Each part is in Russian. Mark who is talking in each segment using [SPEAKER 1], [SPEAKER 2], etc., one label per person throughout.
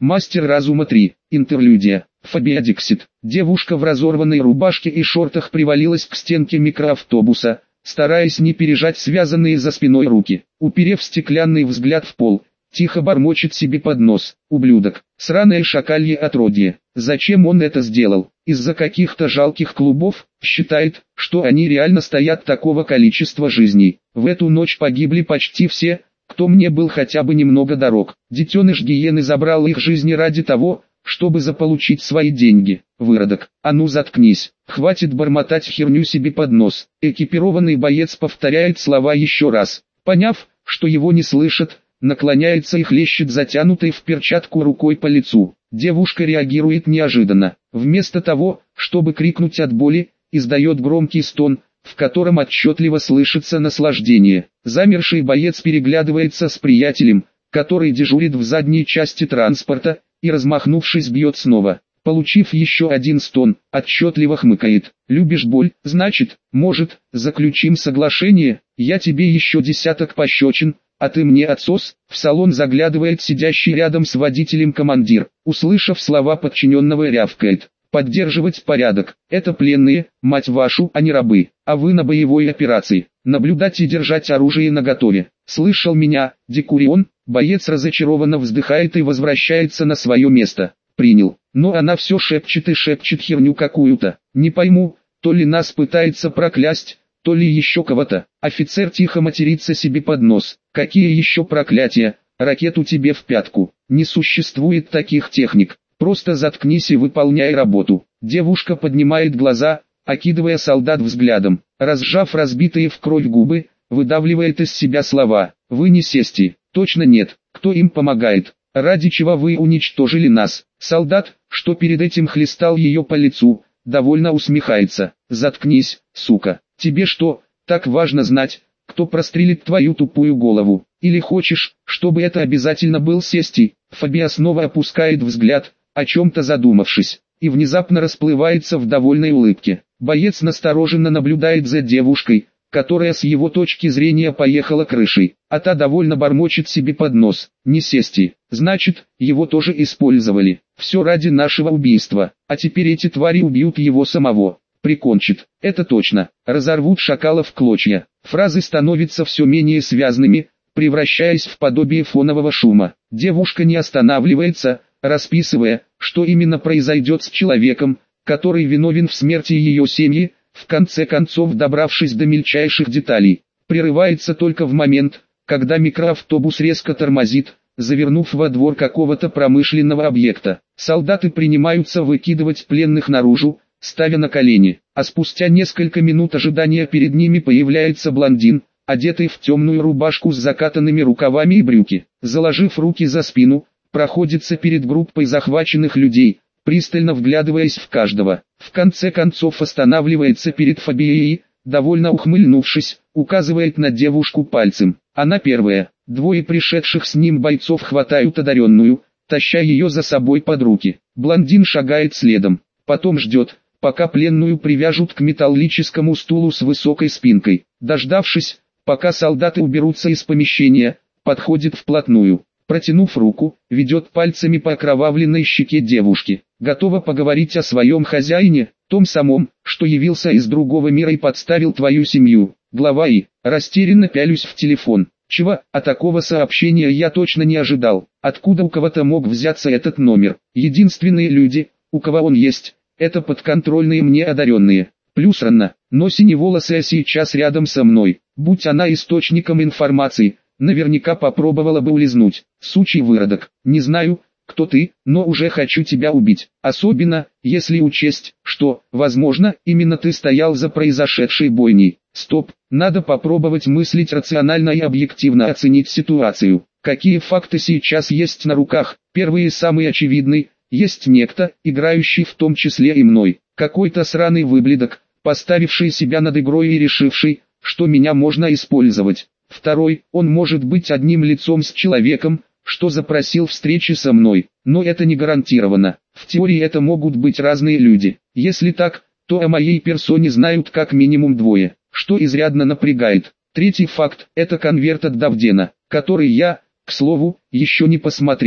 [SPEAKER 1] Мастер разума 3. Интерлюдия. Фобия Диксит. Девушка в разорванной рубашке и шортах привалилась к стенке микроавтобуса, стараясь не пережать связанные за спиной руки. Уперев стеклянный взгляд в пол, тихо бормочет себе под нос: ублюдок, сраное шакалье отродье. Зачем он это сделал? Из-за каких-то жалких клубов? Считает, что они реально стоят такого количества жизней. В эту ночь погибли почти все, кто мне был хотя бы немного дорог. Детеныш гиены забрал их жизни ради того, чтобы заполучить свои деньги. Выродок, а ну заткнись, хватит бормотать херню себе под нос. Экипированный боец повторяет слова еще раз. Поняв, что его не слышат, наклоняется и хлещет затянутой в перчатку рукой по лицу. Девушка реагирует неожиданно. Вместо того, чтобы крикнуть от боли, издает громкий стон, в котором отчетливо слышится наслаждение. Замерший боец переглядывается с приятелем, который дежурит в задней части транспорта, и, размахнувшись, бьет снова. Получив еще один стон, отчетливо хмыкает. «Любишь боль, значит, может, заключим соглашение, я тебе еще десяток пощечин, а ты мне отсос?» В салон заглядывает сидящий рядом с водителем командир. Услышав слова подчиненного, рявкает: «Поддерживать порядок, это пленные, мать вашу, а не рабы, а вы на боевой операции, наблюдать и держать оружие наготове. Слышал меня, Декурион?» Боец разочарованно вздыхает и возвращается на свое место. «Принял, но она все шепчет и шепчет херню какую-то, не пойму, то ли нас пытается проклясть, то ли еще кого-то». Офицер тихо матерится себе под нос. «Какие еще проклятия? Ракету тебе в пятку. Не существует таких техник. Просто заткнись и выполняй работу». Девушка поднимает глаза, окидывая солдат взглядом. Разжав разбитые в кровь губы, выдавливает из себя слова: «Вы не сести». «Точно нет, кто им помогает? Ради чего вы уничтожили нас?» Солдат, что перед этим хлестал ее по лицу, довольно усмехается. «Заткнись, сука. Тебе что, так важно знать, кто прострелит твою тупую голову? Или хочешь, чтобы это обязательно был Сести?» Фобия снова опускает взгляд, о чем-то задумавшись, и внезапно расплывается в довольной улыбке. Боец настороженно наблюдает за девушкой, которая с его точки зрения поехала крышей, а та довольно бормочет себе под нос: «Не Сести, значит, его тоже использовали. Все ради нашего убийства, а теперь эти твари убьют его самого. Прикончит, это точно, разорвут шакала в клочья». Фразы становятся все менее связными, превращаясь в подобие фонового шума. Девушка не останавливается, расписывая, что именно произойдет с человеком, который виновен в смерти ее семьи. В конце концов, добравшись до мельчайших деталей, прерывается только в момент, когда микроавтобус резко тормозит, завернув во двор какого-то промышленного объекта. Солдаты принимаются выкидывать пленных наружу, ставя на колени, а спустя несколько минут ожидания перед ними появляется блондин, одетый в темную рубашку с закатанными рукавами и брюки. Заложив руки за спину, проходится перед группой захваченных людей, пристально вглядываясь в каждого. В конце концов останавливается перед Фобией, довольно ухмыльнувшись, указывает на девушку пальцем. Она первая. Двое пришедших с ним бойцов хватают одаренную, таща ее за собой под руки. Блондин шагает следом, потом ждет, пока пленную привяжут к металлическому стулу с высокой спинкой. Дождавшись, пока солдаты уберутся из помещения, подходит вплотную. Протянув руку, ведет пальцами по окровавленной щеке девушки. «Готова поговорить о своем хозяине, том самом, что явился из другого мира и подставил твою семью?» Глава И. Растерянно пялюсь в телефон. Чего, а такого сообщения я точно не ожидал. Откуда у кого-то мог взяться этот номер? Единственные люди, у кого он есть, это подконтрольные мне одаренные. Плюс рано, но синеволосая сейчас рядом со мной. Будь она источником информации, наверняка попробовала бы улизнуть. Сучий выродок. Не знаю, кто ты, но уже хочу тебя убить. Особенно, если учесть, что, возможно, именно ты стоял за произошедшей бойней. Стоп, надо попробовать мыслить рационально и объективно оценить ситуацию. Какие факты сейчас есть на руках? Первый и самый очевидный: есть некто, играющий в том числе и мной. Какой-то сраный выблядок, поставивший себя над игрой и решивший, что меня можно использовать. Второй, он может быть одним лицом с человеком, что запросил встречи со мной, но это не гарантированно. В теории это могут быть разные люди. Если так, то о моей персоне знают как минимум двое, что изрядно напрягает. Третий факт – это конверт от Давдена, который я, к слову, еще не посмотрел.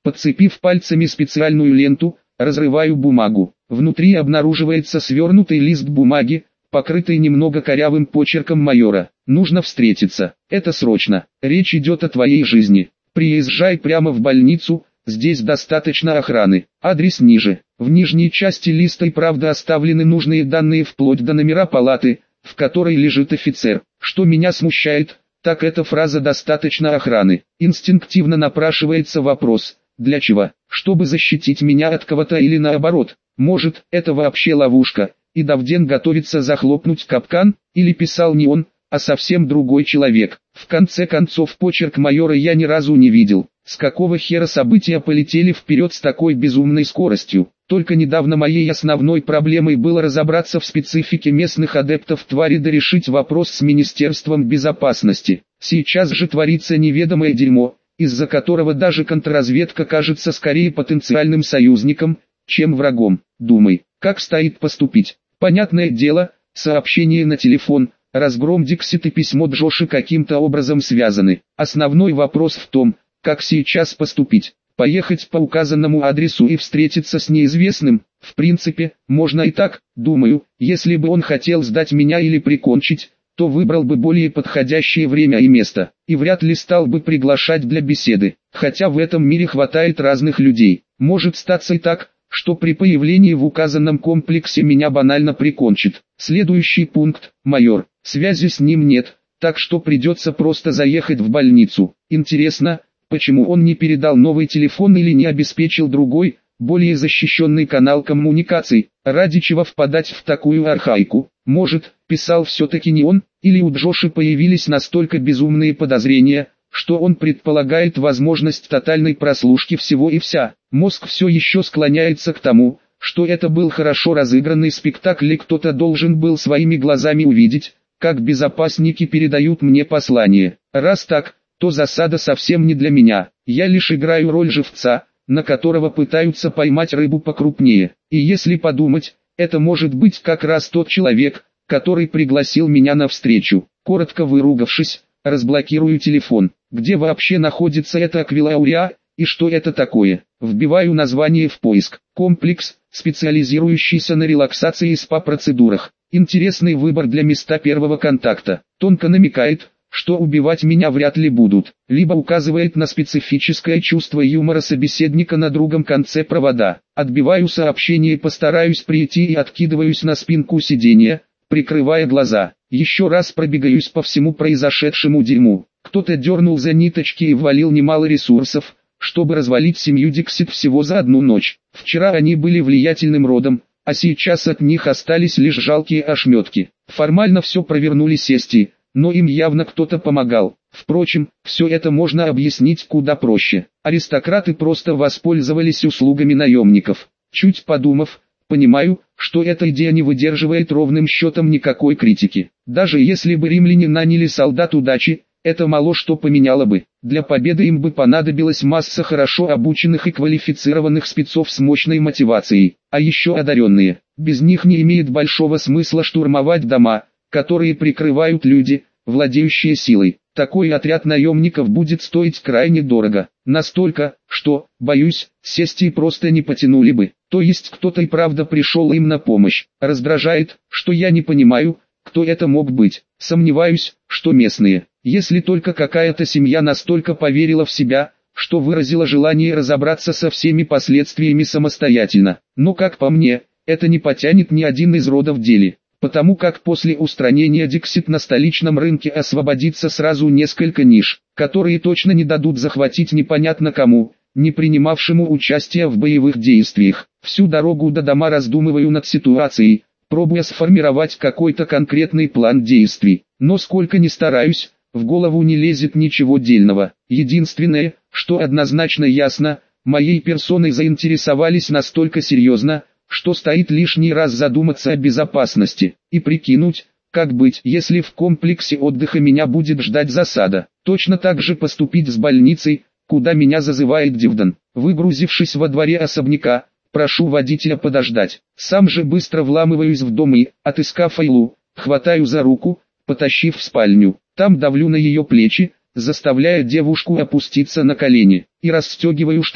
[SPEAKER 1] Подцепив пальцами специальную ленту, разрываю бумагу. Внутри обнаруживается свернутый лист бумаги, покрытый немного корявым почерком майора. Нужно встретиться. Это срочно. Речь идет о твоей жизни. Приезжай прямо в больницу, здесь достаточно охраны. Адрес ниже. В нижней части листа и правда оставлены нужные данные вплоть до номера палаты, в которой лежит офицер. Что меня смущает, так эта фраза «достаточно охраны». Инстинктивно напрашивается вопрос, для чего? Чтобы защитить меня от кого-то или наоборот? Может, это вообще ловушка, и Давден готовится захлопнуть капкан, или писал не он, а совсем другой человек. В конце концов, почерк майора я ни разу не видел. С какого хера события полетели вперед с такой безумной скоростью? Только недавно моей основной проблемой было разобраться в специфике местных адептов твари да решить вопрос с Министерством безопасности. Сейчас же творится неведомое дерьмо, из-за которого даже контрразведка кажется скорее потенциальным союзником, чем врагом. Думай, как стоит поступить? Понятное дело, сообщение на телефон, разгром Диксит и письмо Джоши каким-то образом связаны. Основной вопрос в том, как сейчас поступить. Поехать по указанному адресу и встретиться с неизвестным, в принципе, можно и так, думаю, если бы он хотел сдать меня или прикончить, то выбрал бы более подходящее время и место, и вряд ли стал бы приглашать для беседы, хотя в этом мире хватает разных людей. Может статься и так, что при появлении в указанном комплексе меня банально прикончит. Следующий пункт, майор, связи с ним нет, так что придется просто заехать в больницу. Интересно, почему он не передал новый телефон или не обеспечил другой, более защищенный канал коммуникаций, ради чего впадать в такую архаику? Может, писал все-таки не он, или у Джоши появились настолько безумные подозрения, что он предполагает возможность тотальной прослушки всего и вся. Мозг все еще склоняется к тому, что это был хорошо разыгранный спектакль и кто-то должен был своими глазами увидеть, как безопасники передают мне послание. Раз так, то засада совсем не для меня. Я лишь играю роль живца, на которого пытаются поймать рыбу покрупнее. И если подумать, это может быть как раз тот человек, который пригласил меня на встречу. Коротко выругавшись, разблокирую телефон. Где вообще находится эта Аквилауриа, и что это такое? Вбиваю название в поиск. Комплекс, специализирующийся на релаксации и СПА-процедурах. Интересный выбор для места первого контакта. Тонко намекает, что убивать меня вряд ли будут, либо указывает на специфическое чувство юмора собеседника на другом конце провода. Отбиваю сообщение и постараюсь прийти и откидываюсь на спинку сиденья, прикрывая глаза. Еще раз пробегаюсь по всему произошедшему дерьму. Кто-то дернул за ниточки и ввалил немало ресурсов, чтобы развалить семью Диксит всего за одну ночь. Вчера они были влиятельным родом, а сейчас от них остались лишь жалкие ошметки. Формально все провернули сести, но им явно кто-то помогал. Впрочем, все это можно объяснить куда проще. Аристократы просто воспользовались услугами наемников. Чуть подумав, понимаю, что эта идея не выдерживает ровным счетом никакой критики. Даже если бы римляне наняли солдат удачи, это мало что поменяло бы. Для победы им бы понадобилась масса хорошо обученных и квалифицированных спецов с мощной мотивацией, а еще одаренные. Без них не имеет большого смысла штурмовать дома, которые прикрывают люди, владеющие силой. Такой отряд наемников будет стоить крайне дорого. Настолько, что, боюсь, сести просто не потянули бы. То есть кто-то и правда пришел им на помощь. Раздражает, что я не понимаю, кто это мог быть. Сомневаюсь, что местные. Если только какая-то семья настолько поверила в себя, что выразила желание разобраться со всеми последствиями самостоятельно. Но как по мне, это не потянет ни один из родов в деле. Потому как после устранения Диксит на столичном рынке освободится сразу несколько ниш, которые точно не дадут захватить непонятно кому, не принимавшему участия в боевых действиях. Всю дорогу до дома раздумываю над ситуацией, пробуя сформировать какой-то конкретный план действий. Но сколько ни стараюсь, в голову не лезет ничего дельного. Единственное, что однозначно ясно, моей персоной заинтересовались настолько серьезно, что стоит лишний раз задуматься о безопасности и прикинуть, как быть, если в комплексе отдыха меня будет ждать засада. Точно так же поступить с больницей, куда меня зазывает Дивдан. Выгрузившись во дворе особняка, прошу водителя подождать. Сам же быстро вламываюсь в дом и, отыскав Айлу, хватаю за руку, потащив в спальню. Там давлю на ее плечи, заставляя девушку опуститься на колени, и расстегиваю штаны.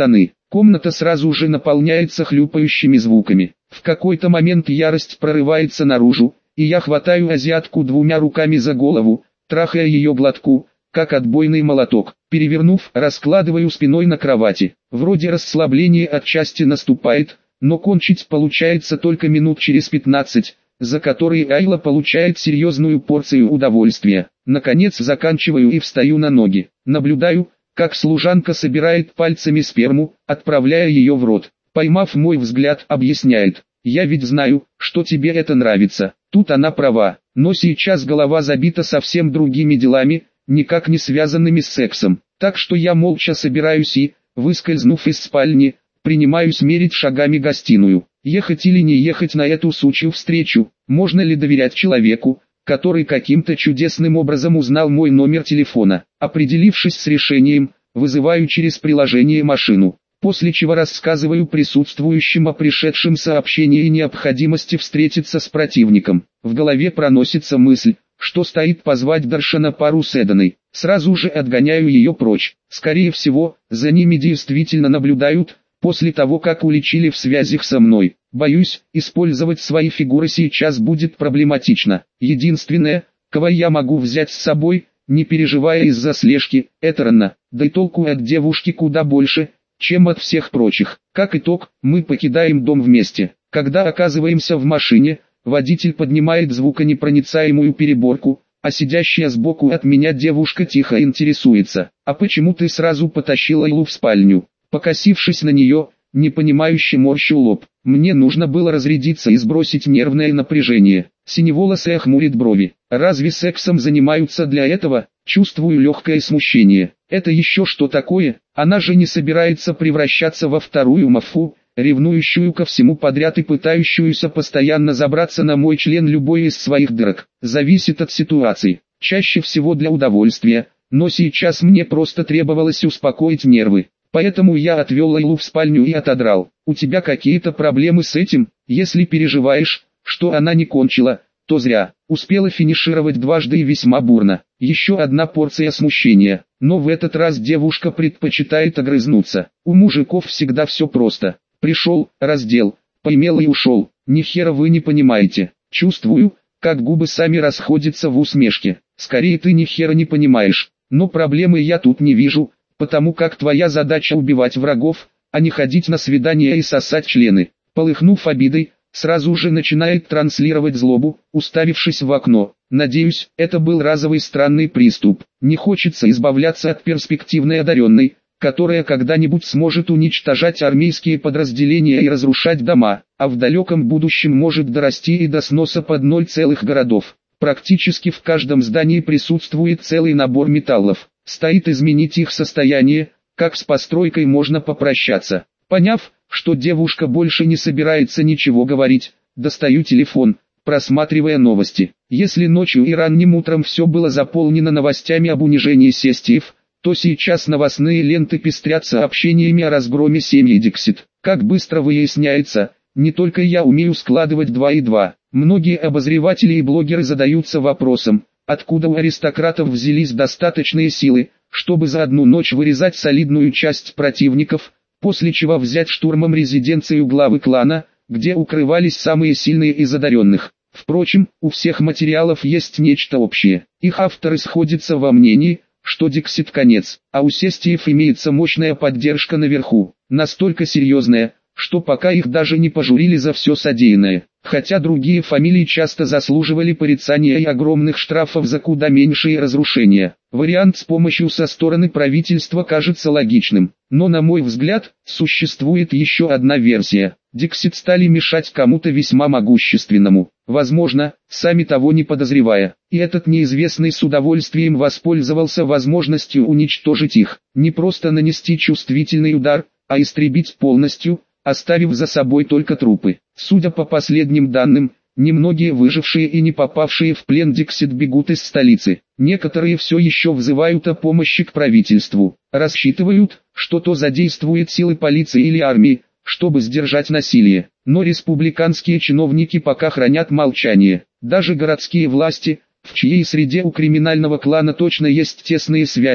[SPEAKER 1] Комната сразу же наполняется хлюпающими звуками. В какой-то момент ярость прорывается наружу, и я хватаю азиатку двумя руками за голову, трахая ее глотку, как отбойный молоток. Перевернув, раскладываю спиной на кровати. Вроде расслабление отчасти наступает, но кончить получается только минут через 15, за которые Айла получает серьезную порцию удовольствия. Наконец заканчиваю и встаю на ноги. Наблюдаю, как служанка собирает пальцами сперму, отправляя ее в рот. Поймав мой взгляд, объясняет: «Я ведь знаю, что тебе это нравится». Тут она права, но сейчас голова забита совсем другими делами, никак не связанными с сексом. Так что я молча собираюсь и, выскользнув из спальни, принимаюсь мерить шагами гостиную. Ехать или не ехать на эту сучью встречу? Можно ли доверять человеку, который каким-то чудесным образом узнал мой номер телефона? Определившись с решением, вызываю через приложение машину, после чего рассказываю присутствующим о пришедшем сообщении и необходимости встретиться с противником. В голове проносится мысль, что стоит позвать Даршана пару с Эданой. Сразу же отгоняю ее прочь. Скорее всего, за ними действительно наблюдают, после того как уличили в связях со мной. Боюсь, использовать свои фигуры сейчас будет проблематично. Единственное, кого я могу взять с собой, не переживая из-за слежки, это Ранна. Да и толку от девушки куда больше, чем от всех прочих. Как итог, мы покидаем дом вместе. Когда оказываемся в машине, водитель поднимает звуконепроницаемую переборку, а сидящая сбоку от меня девушка тихо интересуется: «А почему ты сразу потащил Айлу в спальню?» Покосившись на нее, непонимающе морщу лоб. Мне нужно было разрядиться и сбросить нервное напряжение. Синеволосая хмурит брови. Разве сексом занимаются для этого? Чувствую легкое смущение. Это еще что такое? Она же не собирается превращаться во вторую Мафу, ревнующую ко всему подряд и пытающуюся постоянно забраться на мой член любой из своих дырок. Зависит от ситуации. Чаще всего для удовольствия, но сейчас мне просто требовалось успокоить нервы. Поэтому я отвел Айлу в спальню и отодрал. У тебя какие-то проблемы с этим? Если переживаешь, что она не кончила, то зря. Успела финишировать дважды и весьма бурно. Еще одна порция смущения. Но в этот раз девушка предпочитает огрызнуться. У мужиков всегда все просто. Пришел, раздел, поимел и ушел. Ни хера вы не понимаете. Чувствую, как губы сами расходятся в усмешке. Скорее ты ни хера не понимаешь. Но проблемы я тут не вижу, потому как твоя задача убивать врагов, а не ходить на свидания и сосать члены. Полыхнув обидой, сразу же начинает транслировать злобу, уставившись в окно. Надеюсь, это был разовый странный приступ. Не хочется избавляться от перспективной одаренной, которая когда-нибудь сможет уничтожать армейские подразделения и разрушать дома, а в далеком будущем может дорасти и до сноса под ноль целых городов. Практически в каждом здании присутствует целый набор металлов. Стоит изменить их состояние, как с постройкой можно попрощаться. Поняв, что девушка больше не собирается ничего говорить, достаю телефон, просматривая новости. Если ночью и ранним утром все было заполнено новостями об унижении Сестиев, то сейчас новостные ленты пестрят сообщениями о разгроме семьи Диксит. Как быстро выясняется, не только я умею складывать 2 и 2. Многие обозреватели и блогеры задаются вопросом, откуда у аристократов взялись достаточные силы, чтобы за одну ночь вырезать солидную часть противников, после чего взять штурмом резиденцию главы клана, где укрывались самые сильные из одаренных. Впрочем, у всех материалов есть нечто общее. Их авторы сходятся во мнении, что Диксит конец, а у Сестиев имеется мощная поддержка наверху, настолько серьезная, что пока их даже не пожурили за все содеянное. Хотя другие фамилии часто заслуживали порицания и огромных штрафов за куда меньшие разрушения. Вариант с помощью со стороны правительства кажется логичным. Но на мой взгляд, существует еще одна версия. Диксит стали мешать кому-то весьма могущественному. Возможно, сами того не подозревая. И этот неизвестный с удовольствием воспользовался возможностью уничтожить их. Не просто нанести чувствительный удар, а истребить полностью, оставив за собой только трупы. Судя по последним данным, немногие выжившие и не попавшие в плен Диксит бегут из столицы. Некоторые все еще взывают о помощи к правительству. Рассчитывают, что то задействует силы полиции или армии, чтобы сдержать насилие. Но республиканские чиновники пока хранят молчание. Даже городские власти, в чьей среде у криминального клана точно есть тесные связи,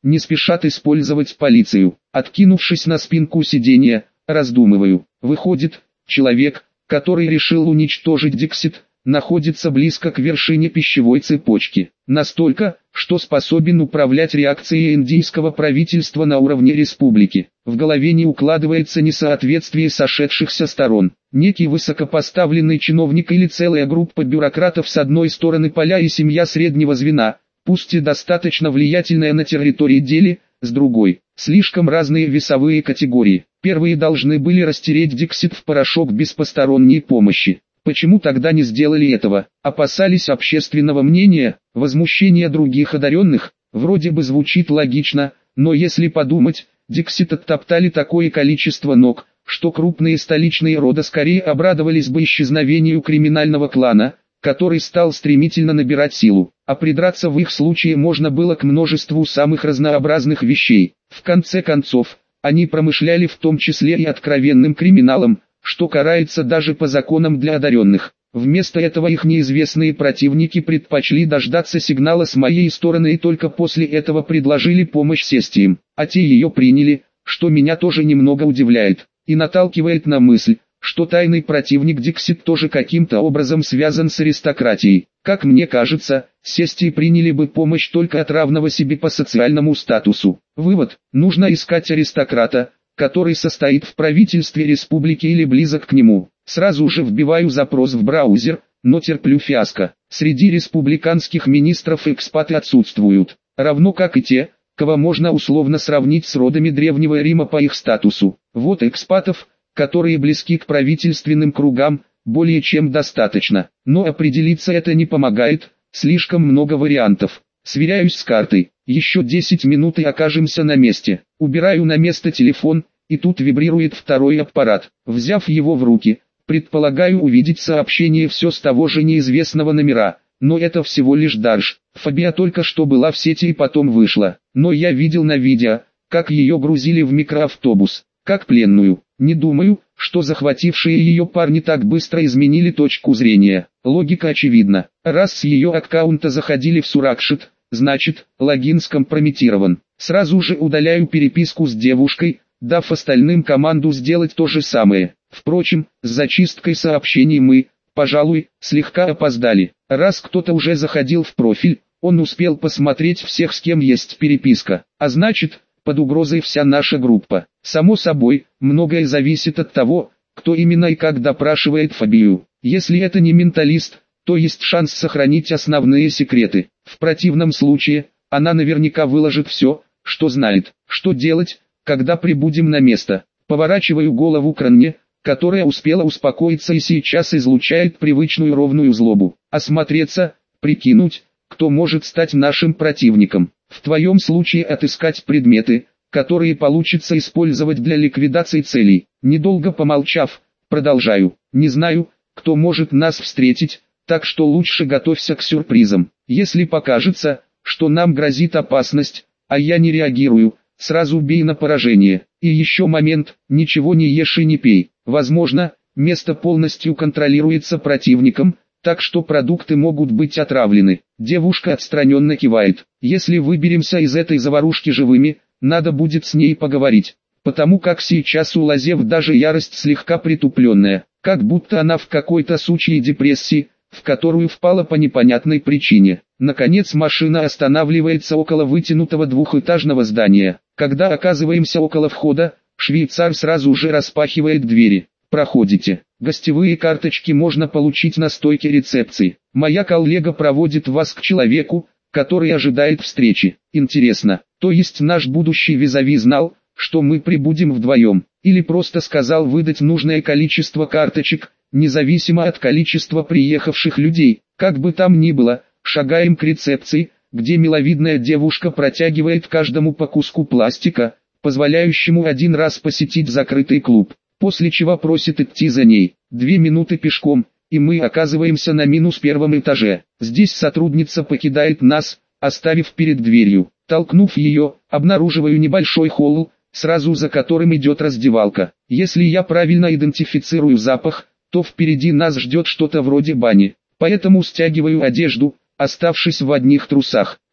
[SPEAKER 1] не спешат использовать полицию. Откинувшись на спинку сиденья, раздумываю. Выходит, человек, который решил уничтожить Диксит, находится близко к вершине пищевой цепочки. Настолько, что способен управлять реакцией индийского правительства на уровне республики. В голове не укладывается несоответствие сошедшихся сторон. Некий высокопоставленный чиновник или целая группа бюрократов с одной стороны поля и семья среднего звена, пусть и достаточно влиятельная на территории Дели, с другой. Слишком разные весовые категории. Первые должны были растереть Диксит в порошок без посторонней помощи. Почему тогда не сделали этого? Опасались общественного мнения, возмущения других одаренных? Вроде бы звучит логично, но если подумать, Диксит оттоптали такое количество ног, что крупные столичные рода скорее обрадовались бы исчезновению криминального клана, который стал стремительно набирать силу, а придраться в их случае можно было к множеству самых разнообразных вещей. В конце концов, они промышляли в том числе и откровенным криминалом, что карается даже по законам для одаренных. Вместо этого их неизвестные противники предпочли дождаться сигнала с моей стороны и только после этого предложили помощь сестиям, а те ее приняли, что меня тоже немного удивляет, и наталкивает на мысль, что тайный противник Диксит тоже каким-то образом связан с аристократией. Как мне кажется, сестии приняли бы помощь только от равного себе по социальному статусу. Вывод: нужно искать аристократа, который состоит в правительстве республики или близок к нему. Сразу же вбиваю запрос в браузер, но терплю фиаско. Среди республиканских министров экспаты отсутствуют, равно как и те, кого можно условно сравнить с родами Древнего Рима по их статусу. Вот экспатов, которые близки к правительственным кругам, более чем достаточно. Но определиться это не помогает, слишком много вариантов. Сверяюсь с картой. Еще 10 минут и окажемся на месте. Убираю на место телефон, и тут вибрирует второй аппарат. Взяв его в руки, предполагаю увидеть сообщение все с того же неизвестного номера. Но это всего лишь Дарж. Фабия только что была в сети и потом вышла. Но я видел на видео, как ее грузили в микроавтобус, как пленную. Не думаю, что захватившие ее парни так быстро изменили точку зрения. Логика очевидна. Раз с ее аккаунта заходили в Суракшит, значит, логин скомпрометирован. Сразу же удаляю переписку с девушкой, дав остальным команду сделать то же самое. Впрочем, с зачисткой сообщений мы, пожалуй, слегка опоздали. Раз кто-то уже заходил в профиль, он успел посмотреть всех, с кем есть переписка. А значит, под угрозой вся наша группа. Само собой, многое зависит от того, кто именно и как допрашивает Фабию. Если это не менталист, то есть шанс сохранить основные секреты. В противном случае, она наверняка выложит все, что знает. Что делать, когда прибудем на место? Поворачиваю голову к Ранне, которая успела успокоиться и сейчас излучает привычную ровную злобу. Осмотреться, прикинуть, кто может стать нашим противником. В твоем случае отыскать предметы, которые получится использовать для ликвидации целей. Недолго помолчав, продолжаю. Не знаю, кто может нас встретить, так что лучше готовься к сюрпризам. Если покажется, что нам грозит опасность, а я не реагирую, сразу бей на поражение. И еще момент: ничего не ешь и не пей. Возможно, место полностью контролируется противником, так что продукты могут быть отравлены. Девушка отстраненно кивает. Если выберемся из этой заварушки живыми, надо будет с ней поговорить. Потому как сейчас у Лазев даже ярость слегка притупленная, как будто она в какой-то сучьей депрессии, в которую впала по непонятной причине. Наконец машина останавливается около вытянутого двухэтажного здания. Когда оказываемся около входа, швейцар сразу же распахивает двери. Проходите. Гостевые карточки можно получить на стойке рецепции. Моя коллега проводит вас к человеку, который ожидает встречи. Интересно, то есть наш будущий визави знал, что мы прибудем вдвоем, или просто сказал выдать нужное количество карточек, независимо от количества приехавших людей? Как бы там ни было, шагаем к рецепции, где миловидная девушка протягивает каждому по куску пластика, позволяющему один раз посетить закрытый клуб, после чего просит идти за ней. 2 минуты пешком, и мы оказываемся на -1 этаже. Здесь сотрудница покидает нас, оставив перед дверью. Толкнув ее, обнаруживаю небольшой холл, сразу за которым идет раздевалка. Если я правильно идентифицирую запах, то впереди нас ждет что-то вроде бани. Поэтому стягиваю одежду, оставшись в одних трусах.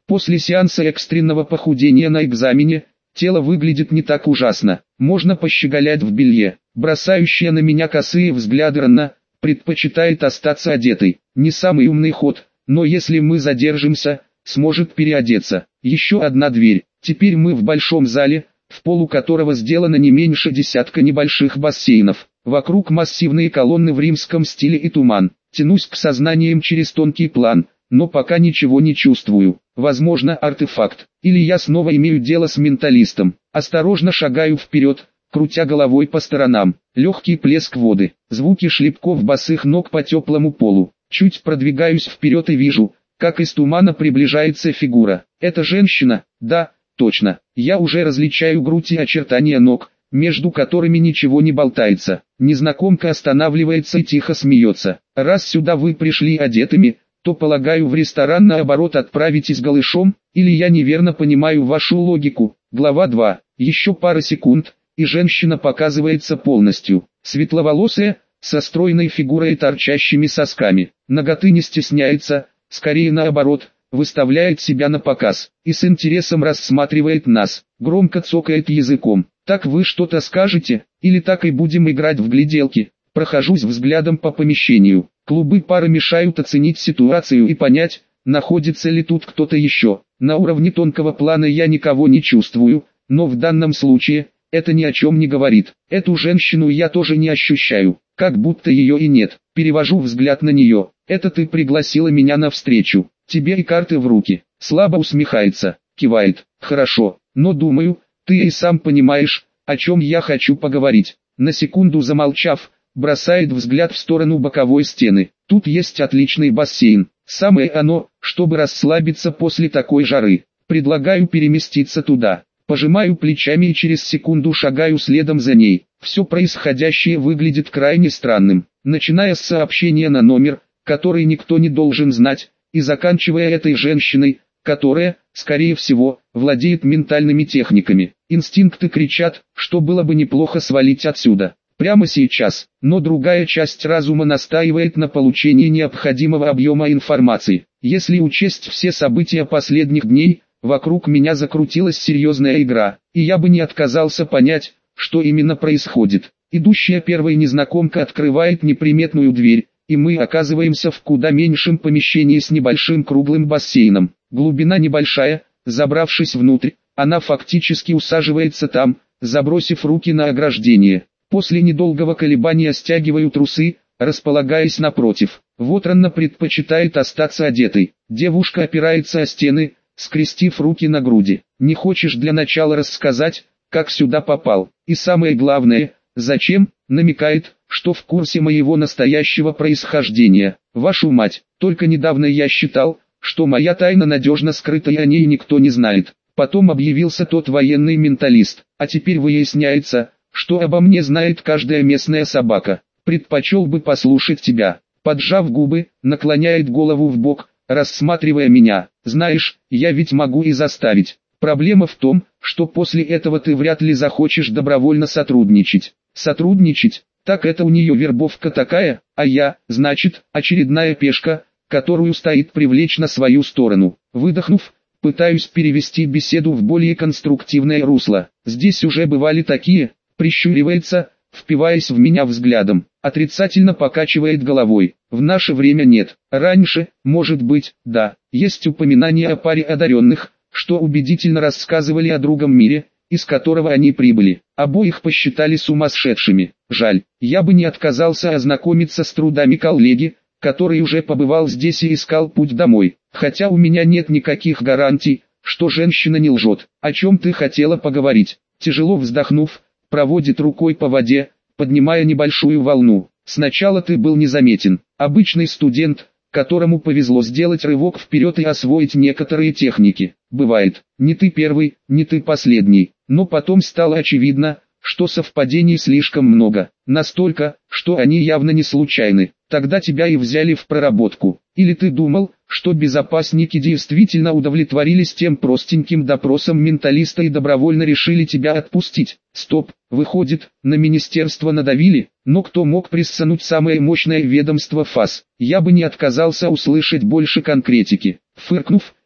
[SPEAKER 1] После сеанса экстренного похудения на экзамене, тело выглядит не так ужасно. Можно пощеголять в белье. Бросающая на меня косые взгляды Ранна предпочитает остаться одетой. Не самый умный ход, но если мы задержимся, сможет переодеться. Еще одна дверь. Теперь мы в большом зале, в полу которого сделано не меньше десятка небольших бассейнов. Вокруг массивные колонны в римском стиле и туман. Тянусь к сознаниям через тонкий план, но пока ничего не чувствую. Возможно, артефакт. Или я снова имею дело с менталистом. Осторожно шагаю вперед, крутя головой по сторонам. Легкий плеск воды, звуки шлепков босых ног по теплому полу. Чуть продвигаюсь вперед и вижу, как из тумана приближается фигура. Это женщина? Да, точно. Я уже различаю грудь и очертания ног, между которыми ничего не болтается. Незнакомка останавливается и тихо смеется. Раз сюда вы пришли одетыми, то, полагаю, в ресторан наоборот отправитесь голышом, или я неверно понимаю вашу логику. Глава 2. Еще пара секунд, и женщина показывается полностью. Светловолосая, со стройной фигурой и торчащими сосками. Наготы не стесняется, скорее наоборот, выставляет себя на показ, и с интересом рассматривает нас, громко цокает языком. Так вы что-то скажете, или так и будем играть в гляделки? Прохожусь взглядом по помещению. Клубы пара мешают оценить ситуацию и понять, находится ли тут кто-то еще. На уровне тонкого плана я никого не чувствую, но в данном случае, это ни о чем не говорит. Эту женщину я тоже не ощущаю, как будто ее и нет. Перевожу взгляд на нее. Это ты пригласила меня на встречу. Тебе и карты в руки. Слабо усмехается, кивает. Хорошо, но думаю, ты и сам понимаешь, о чем я хочу поговорить. На секунду замолчав, бросает взгляд в сторону боковой стены. Тут есть отличный бассейн. Самое оно, чтобы расслабиться после такой жары. Предлагаю переместиться туда. Пожимаю плечами и через секунду шагаю следом за ней. Все происходящее выглядит крайне странным. Начиная с сообщения на номер, который никто не должен знать, и заканчивая этой женщиной, которая, скорее всего, владеет ментальными техниками. Инстинкты кричат, что было бы неплохо свалить отсюда. Прямо сейчас, но другая часть разума настаивает на получении необходимого объема информации. Если учесть все события последних дней, вокруг меня закрутилась серьезная игра, и я бы не отказался понять, что именно происходит. Идущая первой незнакомка открывает неприметную дверь, и мы оказываемся в куда меньшем помещении с небольшим круглым бассейном. Глубина небольшая, забравшись внутрь, она фактически усаживается там, забросив руки на ограждение. После недолгого колебания стягиваю трусы, располагаясь напротив. Вот Ранна предпочитает остаться одетой. Девушка опирается о стены, скрестив руки на груди. Не хочешь для начала рассказать, как сюда попал? И самое главное, зачем? Намекает, что в курсе моего настоящего происхождения. Вашу мать, только недавно я считал, что моя тайна надежно скрыта и о ней никто не знает. Потом объявился тот военный менталист, а теперь выясняется, что обо мне знает каждая местная собака. Предпочел бы послушать тебя. Поджав губы, наклоняет голову в бок, рассматривая меня. Знаешь, я ведь могу и заставить. Проблема в том, что после этого ты вряд ли захочешь добровольно сотрудничать. Сотрудничать? Так это у нее вербовка такая, а я, значит, очередная пешка, которую стоит привлечь на свою сторону. Выдохнув, пытаюсь перевести беседу в более конструктивное русло. Здесь уже бывали такие. Прищуривается, впиваясь в меня взглядом, отрицательно покачивает головой. В наше время нет. Раньше, может быть, да. Есть упоминания о паре одаренных, что убедительно рассказывали о другом мире, из которого они прибыли. Обоих посчитали сумасшедшими. Жаль, я бы не отказался ознакомиться с трудами коллеги, который уже побывал здесь и искал путь домой. Хотя у меня нет никаких гарантий, что женщина не лжет. О чем ты хотела поговорить? Тяжело вздохнув, проводит рукой по воде, поднимая небольшую волну. Сначала ты был незаметен. Обычный студент, которому повезло сделать рывок вперед и освоить некоторые техники. Бывает, не ты первый, не ты последний. Но потом стало очевидно, что совпадений слишком много. Настолько, что они явно не случайны. Тогда тебя и взяли в проработку. Или ты думал, что безопасники действительно удовлетворились тем простеньким допросом менталиста и добровольно решили тебя отпустить? Стоп, выходит, на министерство надавили? Но кто мог прессануть самое мощное ведомство ФАС? Я бы не отказался услышать больше конкретики. Фыркнув,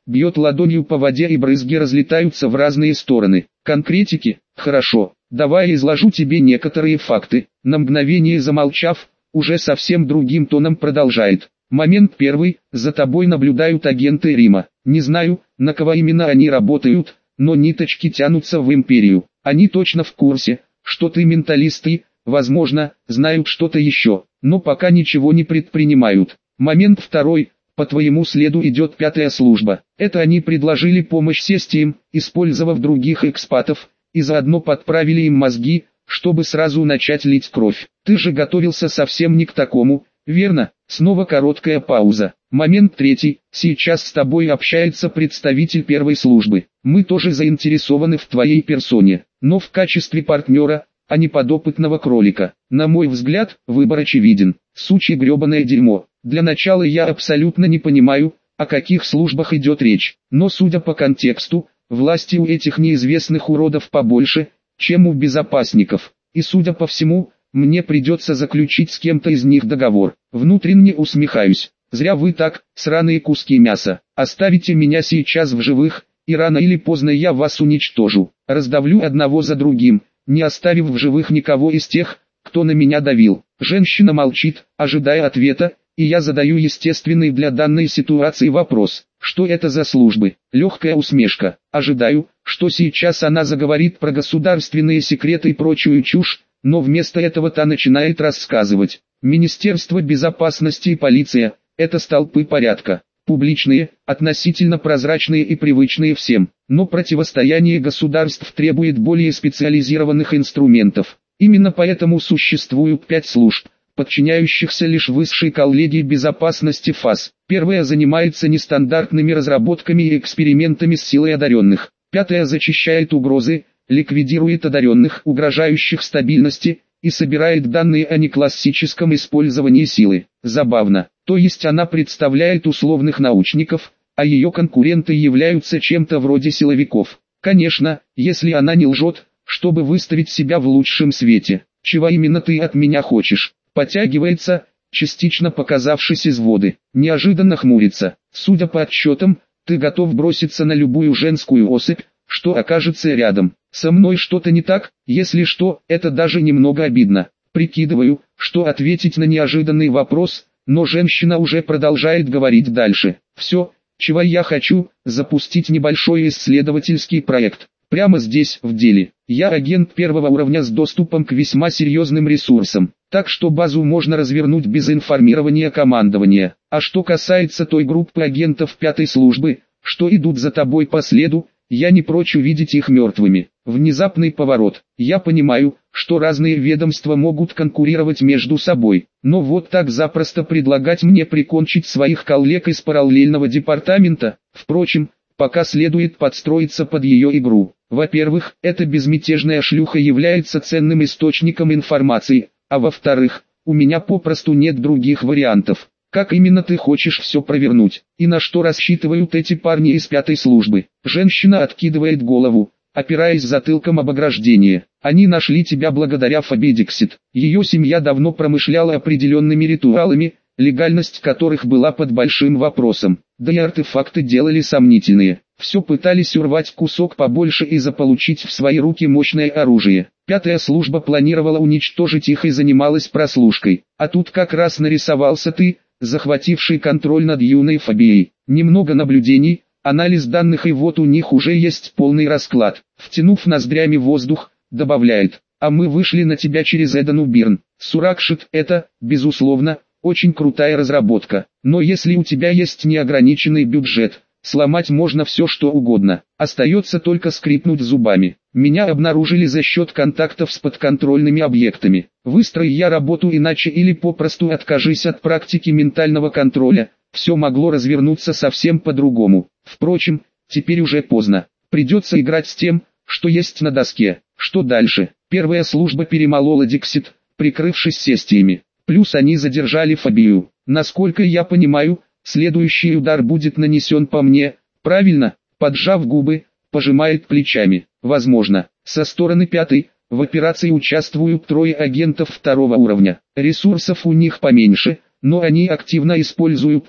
[SPEAKER 1] бьет ладонью по воде и брызги разлетаются в разные стороны. Конкретики? Хорошо. Давай изложу тебе некоторые факты. На мгновение замолчав, уже совсем другим тоном продолжает. Момент первый. За тобой наблюдают агенты Рима. Не знаю, на кого именно они работают, но ниточки тянутся в империю. Они точно в курсе, что ты менталист и, возможно, знают что-то еще, но пока ничего не предпринимают. Момент второй. По твоему следу идет 5-я служба. Это они предложили помощь сестиям, использовав других экспатов, и заодно подправили им мозги, чтобы сразу начать лить кровь. Ты же готовился совсем не к такому, верно? Снова короткая пауза. Момент третий. Сейчас с тобой общается представитель 1-й службы. Мы тоже заинтересованы в твоей персоне, но в качестве партнера, а не подопытного кролика. На мой взгляд, выбор очевиден. Сучье гребаное дерьмо. Для начала я абсолютно не понимаю, о каких службах идет речь, но судя по контексту, власти у этих неизвестных уродов побольше, чем у безопасников, и судя по всему, мне придется заключить с кем-то из них договор. Внутренне усмехаюсь. Зря вы так, сраные куски мяса. Оставите меня сейчас в живых, и рано или поздно я вас уничтожу. Раздавлю одного за другим, не оставив в живых никого из тех, кто на меня давил. Женщина молчит, ожидая ответа, и я задаю естественный для данной ситуации вопрос. Что это за службы? Легкая усмешка. Ожидаю, что сейчас она заговорит про государственные секреты и прочую чушь, но вместо этого та начинает рассказывать. Министерство безопасности и полиция – это столпы порядка. Публичные, относительно прозрачные и привычные всем. Но противостояние государств требует более специализированных инструментов. Именно поэтому существуют 5 служб, подчиняющихся лишь высшей коллегии безопасности ФАС. Первая занимается нестандартными разработками и экспериментами с силой одаренных. 5-я зачищает угрозы, ликвидирует одаренных, угрожающих стабильности, и собирает данные о неклассическом использовании силы. Забавно, то есть она представляет условных научников, а ее конкуренты являются чем-то вроде силовиков. Конечно, если она не лжет, чтобы выставить себя в лучшем свете. Чего именно ты от меня хочешь? Подтягивается, частично показавшись из воды. Неожиданно хмурится. Судя по отчетам, ты готов броситься на любую женскую особь, что окажется рядом. Со мной что-то не так, если что, это даже немного обидно. Прикидываю, что ответить на неожиданный вопрос, но женщина уже продолжает говорить дальше. Все, чего я хочу, запустить небольшой исследовательский проект. Прямо здесь, в деле. Я агент 1-го уровня с доступом к весьма серьезным ресурсам, так что базу можно развернуть без информирования командования. А что касается той группы агентов 5-й службы, что идут за тобой по следу, я не прочь увидеть их мертвыми. Внезапный поворот. Я понимаю, что разные ведомства могут конкурировать между собой, но вот так запросто предлагать мне прикончить своих коллег из параллельного департамента, впрочем, пока следует подстроиться под ее игру. Во-первых, эта безмятежная шлюха является ценным источником информации, а во-вторых, у меня попросту нет других вариантов. Как именно ты хочешь все провернуть, и на что рассчитывают эти парни из 5-й службы? Женщина откидывает голову, опираясь затылком об ограждение. Они нашли тебя благодаря Фобии Диксит. Ее семья давно промышляла определенными ритуалами, легальность которых была под большим вопросом. Да и артефакты делали сомнительные. Все пытались урвать кусок побольше и заполучить в свои руки мощное оружие. 5-я служба планировала уничтожить их и занималась прослушкой. А тут как раз нарисовался ты, захвативший контроль над юной Фобией. Немного наблюдений, анализ данных, и вот у них уже есть полный расклад. Втянув ноздрями воздух, добавляет: а мы вышли на тебя через Эдану Бирн. Суракшит — это, безусловно, очень крутая разработка. Но если у тебя есть неограниченный бюджет, сломать можно все что угодно. Остается только скрипнуть зубами. Меня обнаружили за счет контактов с подконтрольными объектами. Выстрой я работу иначе или попросту откажись от практики ментального контроля, все могло развернуться совсем по-другому. Впрочем, теперь уже поздно. Придется играть с тем, что есть на доске. Что дальше? 1-я служба перемолола Диксит, прикрывшись сестиями. Плюс они задержали Фобию. Насколько я понимаю, следующий удар будет нанесен по мне, правильно? Поджав губы, пожимает плечами. Возможно. Со стороны 5-й, в операции участвуют 3 агентов 2-го уровня. Ресурсов у них поменьше, но они активно используют те,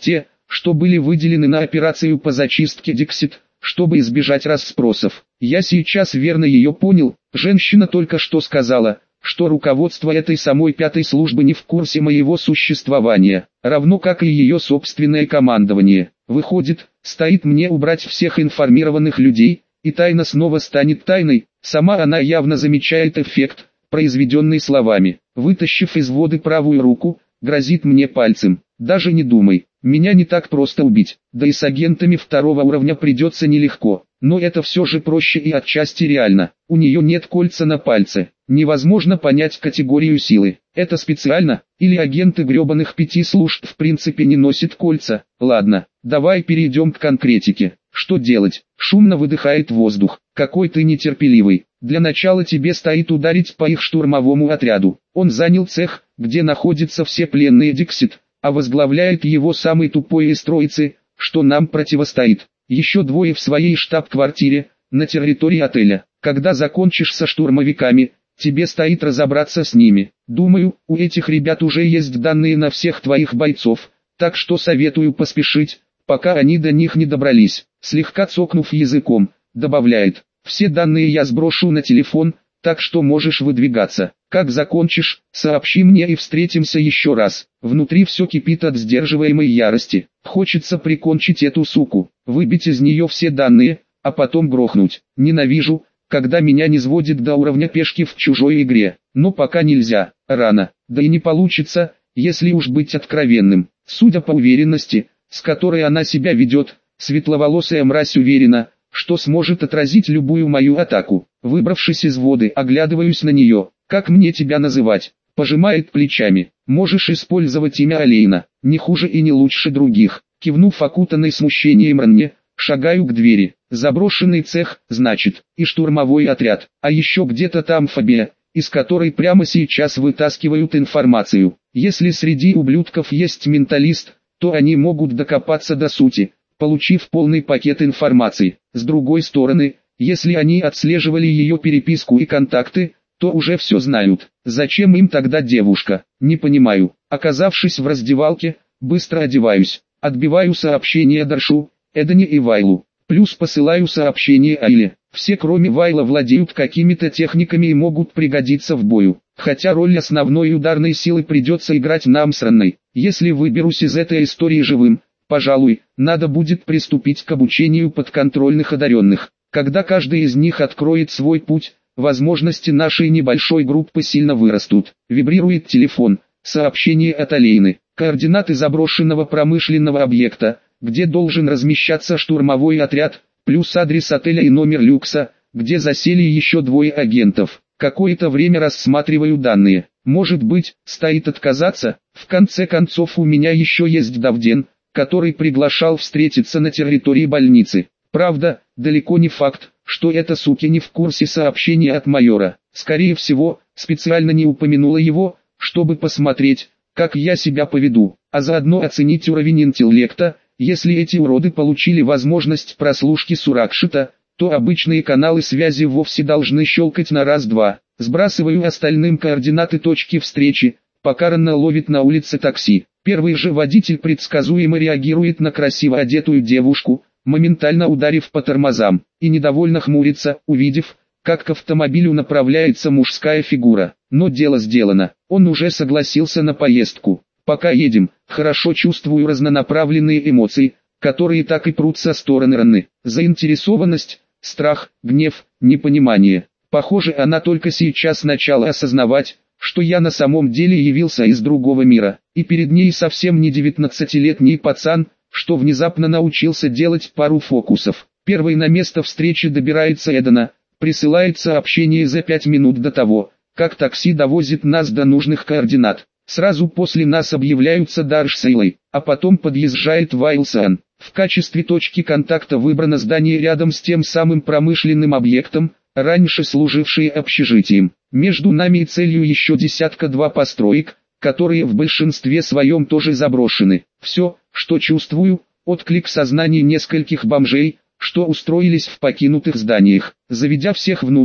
[SPEAKER 1] что были выделены на операцию по зачистке Диксит, чтобы избежать расспросов. Я сейчас верно ее понял, женщина только что сказала, что руководство этой самой пятой службы не в курсе моего существования, равно как и ее собственное командование. Выходит, стоит мне убрать всех информированных людей, и тайна снова станет тайной. Сама она явно замечает эффект, произведенный словами. Вытащив из воды правую руку, грозит мне пальцем. Даже не думай, меня не так просто убить, да и с агентами второго уровня придется нелегко. Но это все же проще и отчасти реально. У нее нет кольца на пальце. Невозможно понять категорию силы. Это специально, или агенты гребаных 5 служб в принципе не носят кольца. Ладно, давай перейдем к конкретике. Что делать? Шумно выдыхает воздух. Какой ты нетерпеливый. Для начала тебе стоит ударить по их штурмовому отряду. Он занял цех, где находятся все пленные Диксит, а возглавляет его самый тупой из троицы, что нам противостоит. Еще двое в своей штаб-квартире, на территории отеля. Когда закончишь со штурмовиками, тебе стоит разобраться с ними. Думаю, у этих ребят уже есть данные на всех твоих бойцов, так что советую поспешить, пока они до них не добрались. Слегка цокнув языком, добавляет: все данные я сброшу на телефон, так что можешь выдвигаться. Как закончишь, сообщи мне и встретимся еще раз. Внутри все кипит от сдерживаемой ярости. Хочется прикончить эту суку, выбить из нее все данные, а потом грохнуть. Ненавижу, когда меня низводит до уровня пешки в чужой игре. Но пока нельзя, рано. Да и не получится, если уж быть откровенным. Судя по уверенности, с которой она себя ведет, светловолосая мразь уверена, что сможет отразить любую мою атаку. Выбравшись из воды, оглядываюсь на нее. Как мне тебя называть? Пожимает плечами. Можешь использовать имя Алейна, не хуже и не лучше других. Кивнув окутанной смущением Ранне, шагаю к двери. Заброшенный цех, значит, и штурмовой отряд, а еще где-то там Фабия, из которой прямо сейчас вытаскивают информацию. Если среди ублюдков есть менталист, то они могут докопаться до сути, получив полный пакет информации. С другой стороны, если они отслеживали ее переписку и контакты, то уже все знают. Зачем им тогда девушка? Не понимаю. Оказавшись в раздевалке, быстро одеваюсь. Отбиваю сообщение Даршу, Эдане и Вайлу. Плюс посылаю сообщение Айле. Все кроме Вайла владеют какими-то техниками и могут пригодиться в бою. Хотя роль основной ударной силы придется играть нам с Ранной. Если выберусь из этой истории живым, пожалуй, надо будет приступить к обучению подконтрольных одаренных. Когда каждый из них откроет свой путь, возможности нашей небольшой группы сильно вырастут. Вибрирует телефон. Сообщение от Алейны. Координаты заброшенного промышленного объекта, где должен размещаться штурмовой отряд, плюс адрес отеля и номер люкса, где засели еще двое агентов. Какое-то время рассматриваю данные. Может быть, стоит отказаться? В конце концов у меня еще есть Давден, который приглашал встретиться на территории больницы. Правда, далеко не факт, что эта сука не в курсе сообщения от майора. Скорее всего, специально не упомянула его, чтобы посмотреть, как я себя поведу, а заодно оценить уровень интеллекта. Если эти уроды получили возможность прослушки Суракшита, то обычные каналы связи вовсе должны щелкать на раз-два. Сбрасываю остальным координаты точки встречи, пока Ранна ловит на улице такси. Первый же водитель предсказуемо реагирует на красиво одетую девушку, моментально ударив по тормозам, и недовольно хмурится, увидев, как к автомобилю направляется мужская фигура. Но дело сделано, он уже согласился на поездку. Пока едем, хорошо чувствую разнонаправленные эмоции, которые так и прут со стороны Ранны. Заинтересованность, страх, гнев, непонимание. Похоже, она только сейчас начала осознавать, что я на самом деле явился из другого мира, и перед ней совсем не 19-летний пацан, что внезапно научился делать пару фокусов. Первый на место встречи добирается Эдана, присылает сообщение за 5 минут до того, как такси довозит нас до нужных координат. Сразу после нас объявляются Дарш с Эйлой, а потом подъезжает Вайлсан. В качестве точки контакта выбрано здание рядом с тем самым промышленным объектом, раньше служившее общежитием. Между нами и целью еще десятка-два построек, которые в большинстве своем тоже заброшены. Все, что чувствую, отклик сознания нескольких бомжей, что устроились в покинутых зданиях. Заведя всех внутрь,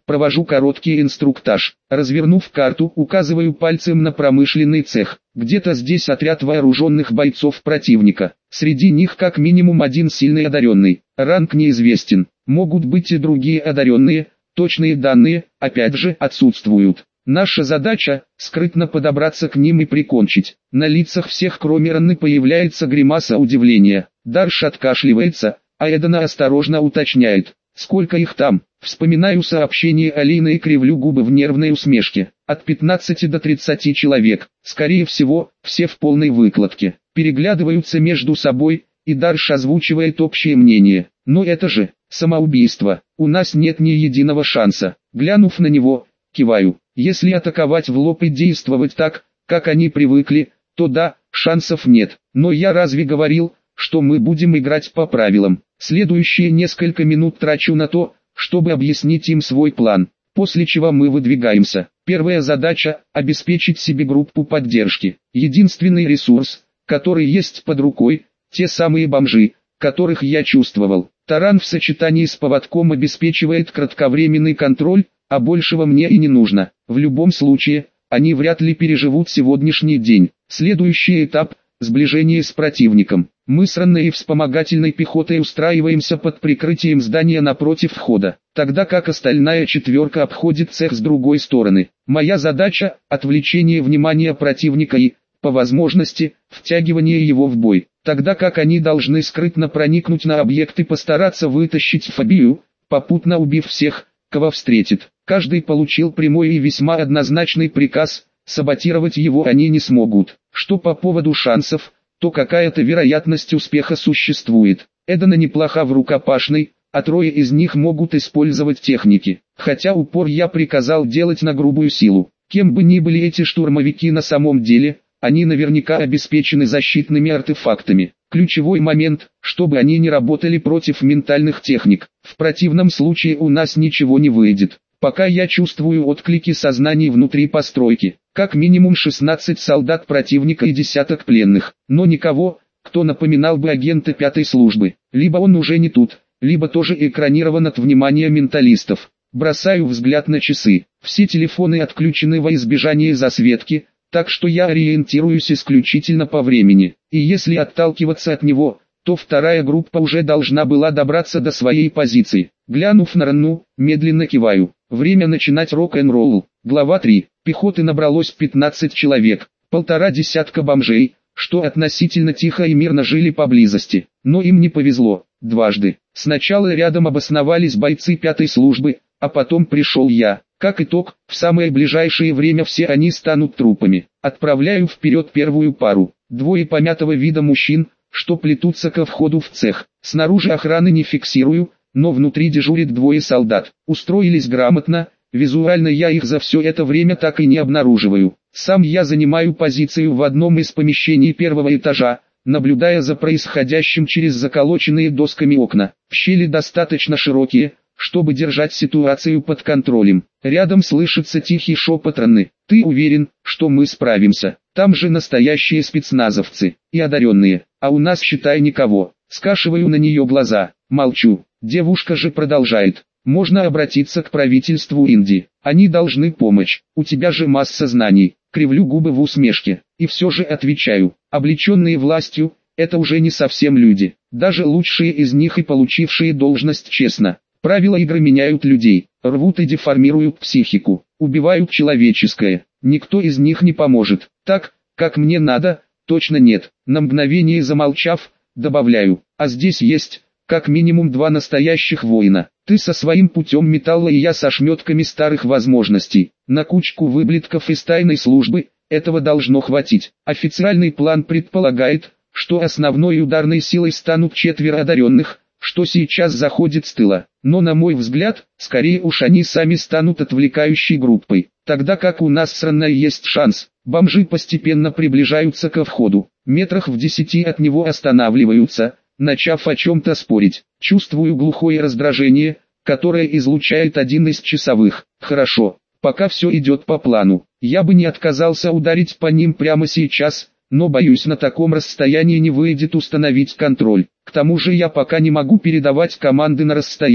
[SPEAKER 1] Провожу короткий инструктаж. Развернув карту, указываю пальцем на промышленный цех. Где-то здесь отряд вооруженных бойцов противника. Среди них как минимум один сильный одаренный. Ранг неизвестен. Могут быть и другие одаренные. Точные данные, опять же, отсутствуют. Наша задача – скрытно подобраться к ним и прикончить. На лицах всех кроме Ранны появляется гримаса удивления. Дарш откашливается, а Эдена осторожно уточняет. Сколько их там? Вспоминаю сообщение Алины и кривлю губы в нервной усмешке. От 15 до 30 человек. Скорее всего, все в полной выкладке. Переглядываются между собой, и Дарш озвучивает общее мнение. Но это же самоубийство. У нас нет ни единого шанса. Глянув на него, киваю. Если атаковать в лоб и действовать так, как они привыкли, то да, шансов нет. Но я разве говорил, что мы будем играть по правилам? Следующие несколько минут трачу на то, чтобы объяснить им свой план, после чего мы выдвигаемся. Первая задача – обеспечить себе группу поддержки. Единственный ресурс, который есть под рукой – те самые бомжи, которых я чувствовал. Таран в сочетании с поводком обеспечивает кратковременный контроль, а большего мне и не нужно. В любом случае, они вряд ли переживут сегодняшний день. Следующий этап – сближение с противником. Мы с ранной и вспомогательной пехотой устраиваемся под прикрытием здания напротив входа, тогда как остальная четверка обходит цех с другой стороны. Моя задача – отвлечение внимания противника и, по возможности, втягивание его в бой, тогда как они должны скрытно проникнуть на объект и постараться вытащить Фабию, попутно убив всех, кого встретит. Каждый получил прямой и весьма однозначный приказ, саботировать его они не смогут. Что по поводу шансов, то какая-то вероятность успеха существует. Эдена неплоха в рукопашной, а трое из них могут использовать техники. Хотя упор я приказал делать на грубую силу. Кем бы ни были эти штурмовики на самом деле, они наверняка обеспечены защитными артефактами. Ключевой момент, чтобы они не работали против ментальных техник. В противном случае у нас ничего не выйдет. Пока я чувствую отклики сознаний внутри постройки. Как минимум 16 солдат противника и десяток пленных. Но никого, кто напоминал бы агента пятой службы. Либо он уже не тут, либо тоже экранирован от внимания менталистов. Бросаю взгляд на часы. Все телефоны отключены во избежание засветки, так что я ориентируюсь исключительно по времени. И если отталкиваться от него, то вторая группа уже должна была добраться до своей позиции. Глянув на Ранну, медленно киваю. Время начинать рок-н-ролл. Глава 3. Пехоты набралось 15 человек, 1,5 десятка бомжей, что относительно тихо и мирно жили поблизости. Но им не повезло, дважды. Сначала рядом обосновались бойцы пятой службы, а потом пришел я. Как итог, в самое ближайшее время все они станут трупами. Отправляю вперед первую пару. Двое помятого вида мужчин, что плетутся ко входу в цех. Снаружи охраны не фиксирую, но внутри дежурит двое солдат. Устроились грамотно, визуально я их за все это время так и не обнаруживаю. Сам я занимаю позицию в одном из помещений первого этажа, наблюдая за происходящим через заколоченные досками окна. Щели достаточно широкие, чтобы держать ситуацию под контролем. Рядом слышится тихий шепот Ранны. «Ты уверен, что мы справимся? Там же настоящие спецназовцы и одаренные, а у нас, считай, никого». Скашиваю на нее глаза, молчу. Девушка же продолжает. «Можно обратиться к правительству Индии. Они должны помочь. У тебя же масса знаний». Кривлю губы в усмешке. И все же отвечаю. Облеченные властью, это уже не совсем люди. Даже лучшие из них и получившие должность честно. Правила игры меняют людей, рвут и деформируют психику, убивают человеческое. Никто из них не поможет. Так, как мне надо, точно нет. На мгновение замолчав, добавляю. А здесь есть, как минимум, два настоящих воина. Ты со своим путем металла и я со шметками старых возможностей. На кучку выблетков из тайной службы, этого должно хватить. Официальный план предполагает, что основной ударной силой станут 4 одаренных, что сейчас заходит с тыла. Но на мой взгляд, скорее уж они сами станут отвлекающей группой. Тогда как у нас с Ранной есть шанс. Бомжи постепенно приближаются ко входу. Метрах в 10 от него останавливаются, начав о чем-то спорить. Чувствую глухое раздражение, которое излучает один из часовых. Хорошо, пока все идет по плану. Я бы не отказался ударить по ним прямо сейчас, но боюсь, на таком расстоянии не выйдет установить контроль. К тому же я пока не могу передавать команды на расстоянии.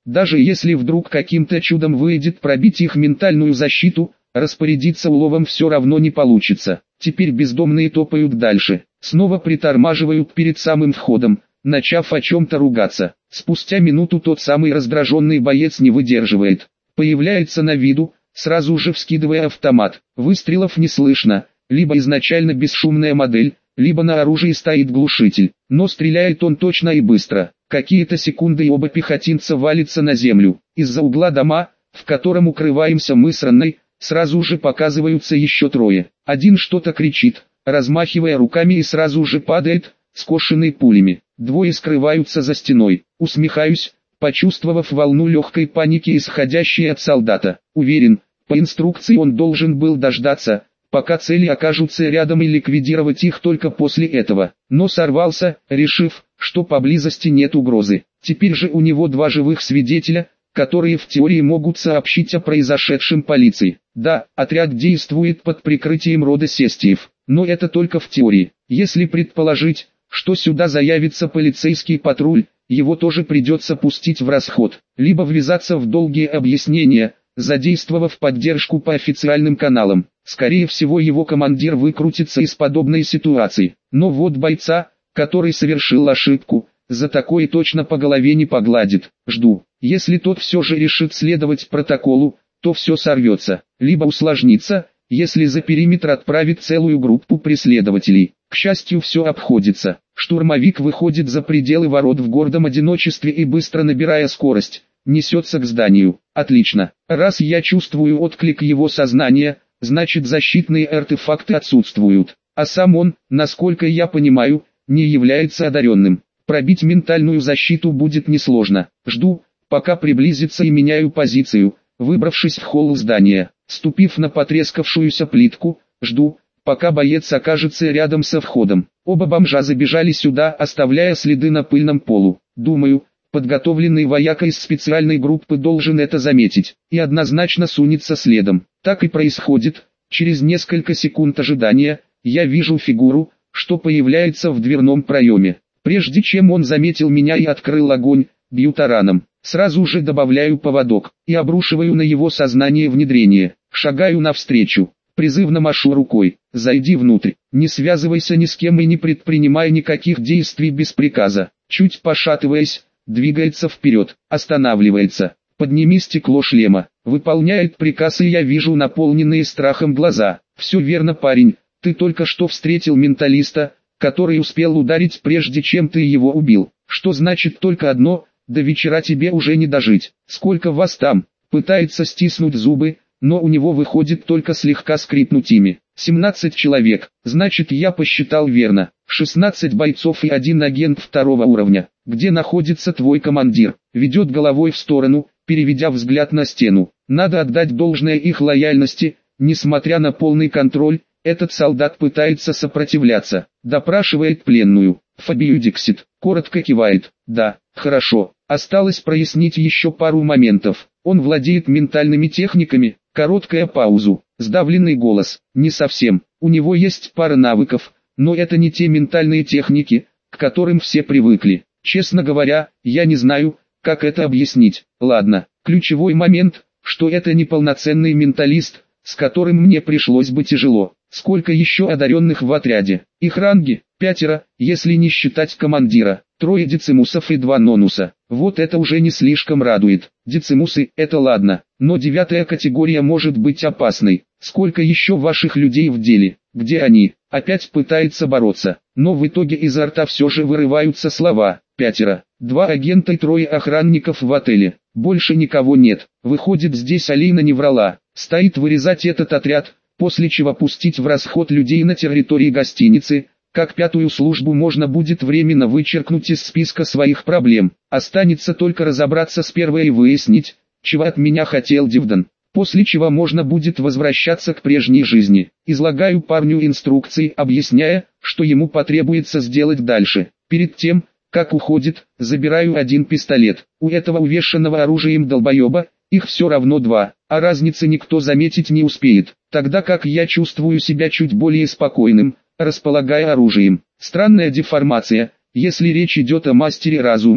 [SPEAKER 1] Даже если вдруг каким-то чудом выйдет пробить их ментальную защиту, распорядиться уловом все равно не получится. Теперь бездомные топают дальше, снова притормаживают перед самым входом, начав о чем-то ругаться. Спустя минуту тот самый раздраженный боец не выдерживает. Появляется на виду, сразу же вскидывая автомат. Выстрелов не слышно, либо изначально бесшумная модель, либо на оружии стоит глушитель. Но стреляет он точно и быстро. Какие-то секунды и оба пехотинца валятся на землю. Из-за угла дома, в котором укрываемся мы с Ранной, сразу же показываются еще трое. Один что-то кричит, размахивая руками, и сразу же падает, скошенный пулями. Двое скрываются за стеной. Усмехаюсь, почувствовав волну легкой паники, исходящей от солдата. Уверен, по инструкции он должен был дождаться, пока цели окажутся рядом, и ликвидировать их только после этого. Но сорвался, решив, что поблизости нет угрозы. Теперь же у него два живых свидетеля, которые в теории могут сообщить о произошедшем полиции. Да, отряд действует под прикрытием рода Сестиев, но это только в теории. Если предположить, что сюда заявится полицейский патруль, его тоже придется пустить в расход, либо ввязаться в долгие объяснения, задействовав поддержку по официальным каналам. Скорее всего, его командир выкрутится из подобной ситуации. Но вот бойца, который совершил ошибку, за такое точно по голове не погладит. Жду. Если тот все же решит следовать протоколу, то все сорвется, либо усложнится, если за периметр отправит целую группу преследователей. К счастью, все обходится. Штурмовик выходит за пределы ворот в гордом одиночестве и, быстро набирая скорость, несется к зданию. Отлично. Раз я чувствую отклик его сознания, значит защитные артефакты отсутствуют. А сам он, насколько я понимаю, не является одаренным. Пробить ментальную защиту будет несложно. Жду, пока приблизится, и меняю позицию, выбравшись в холл здания. Ступив на потрескавшуюся плитку, жду, пока боец окажется рядом со входом. Оба бомжа забежали сюда, оставляя следы на пыльном полу. Думаю, подготовленный вояка из специальной группы должен это заметить, и однозначно сунется следом. Так и происходит. Через несколько секунд ожидания, я вижу фигуру, что появляется в дверном проеме. Прежде чем он заметил меня и открыл огонь, бью тараном. Сразу же добавляю поводок и обрушиваю на его сознание внедрение. Шагаю навстречу, призывно машу рукой. Зайди внутрь, не связывайся ни с кем и не предпринимай никаких действий без приказа. Чуть пошатываясь, двигается вперед, останавливается. Подними стекло шлема. Выполняет приказ, и я вижу наполненные страхом глаза. Все верно, парень, ты только что встретил менталиста, который успел ударить, прежде чем ты его убил. Что значит только одно: до вечера тебе уже не дожить. Сколько вас там? Пытается стиснуть зубы, но у него выходит только слегка скрипнуть ими. 17 человек, значит, я посчитал верно. 16 бойцов и один агент второго уровня. Где находится твой командир? Ведет головой в сторону, переведя взгляд на стену. Надо отдать должное их лояльности, несмотря на полный контроль. Этот солдат пытается сопротивляться, допрашивает пленную. Фабию Диксит коротко кивает. Да, хорошо. Осталось прояснить еще пару моментов. Он владеет ментальными техниками. Короткая паузу. Сдавленный голос. Не совсем. У него есть пара навыков, но это не те ментальные техники, к которым все привыкли. Честно говоря, я не знаю, как это объяснить. Ладно, ключевой момент, что это не полноценный менталист, с которым мне пришлось бы тяжело. Сколько еще одаренных в отряде? Их ранги? 5, если не считать командира. 3 децимусов и 2 нонуса. Вот это уже не слишком радует. Децимусы — это ладно, но 9 категория может быть опасной. Сколько еще ваших людей в деле? Где они? Опять пытается бороться, но в итоге изо рта все же вырываются слова. 5, 2 агента и 3 охранников в отеле. Больше никого нет. Выходит, здесь Алина не врала. Стоит вырезать этот отряд, после чего пустить в расход людей на территории гостиницы. Как 5-ю службу можно будет временно вычеркнуть из списка своих проблем. Останется только разобраться с 1-й и выяснить, чего от меня хотел Дивдан. После чего можно будет возвращаться к прежней жизни. Излагаю парню инструкции, объясняя, что ему потребуется сделать дальше. Перед тем, как уходит, забираю один пистолет. У этого увешанного оружием долбоеба, их все равно 2, а разницы никто заметить не успеет. Тогда как я чувствую себя чуть более спокойным, располагая оружием. Странная деформация, если речь идет о мастере разума,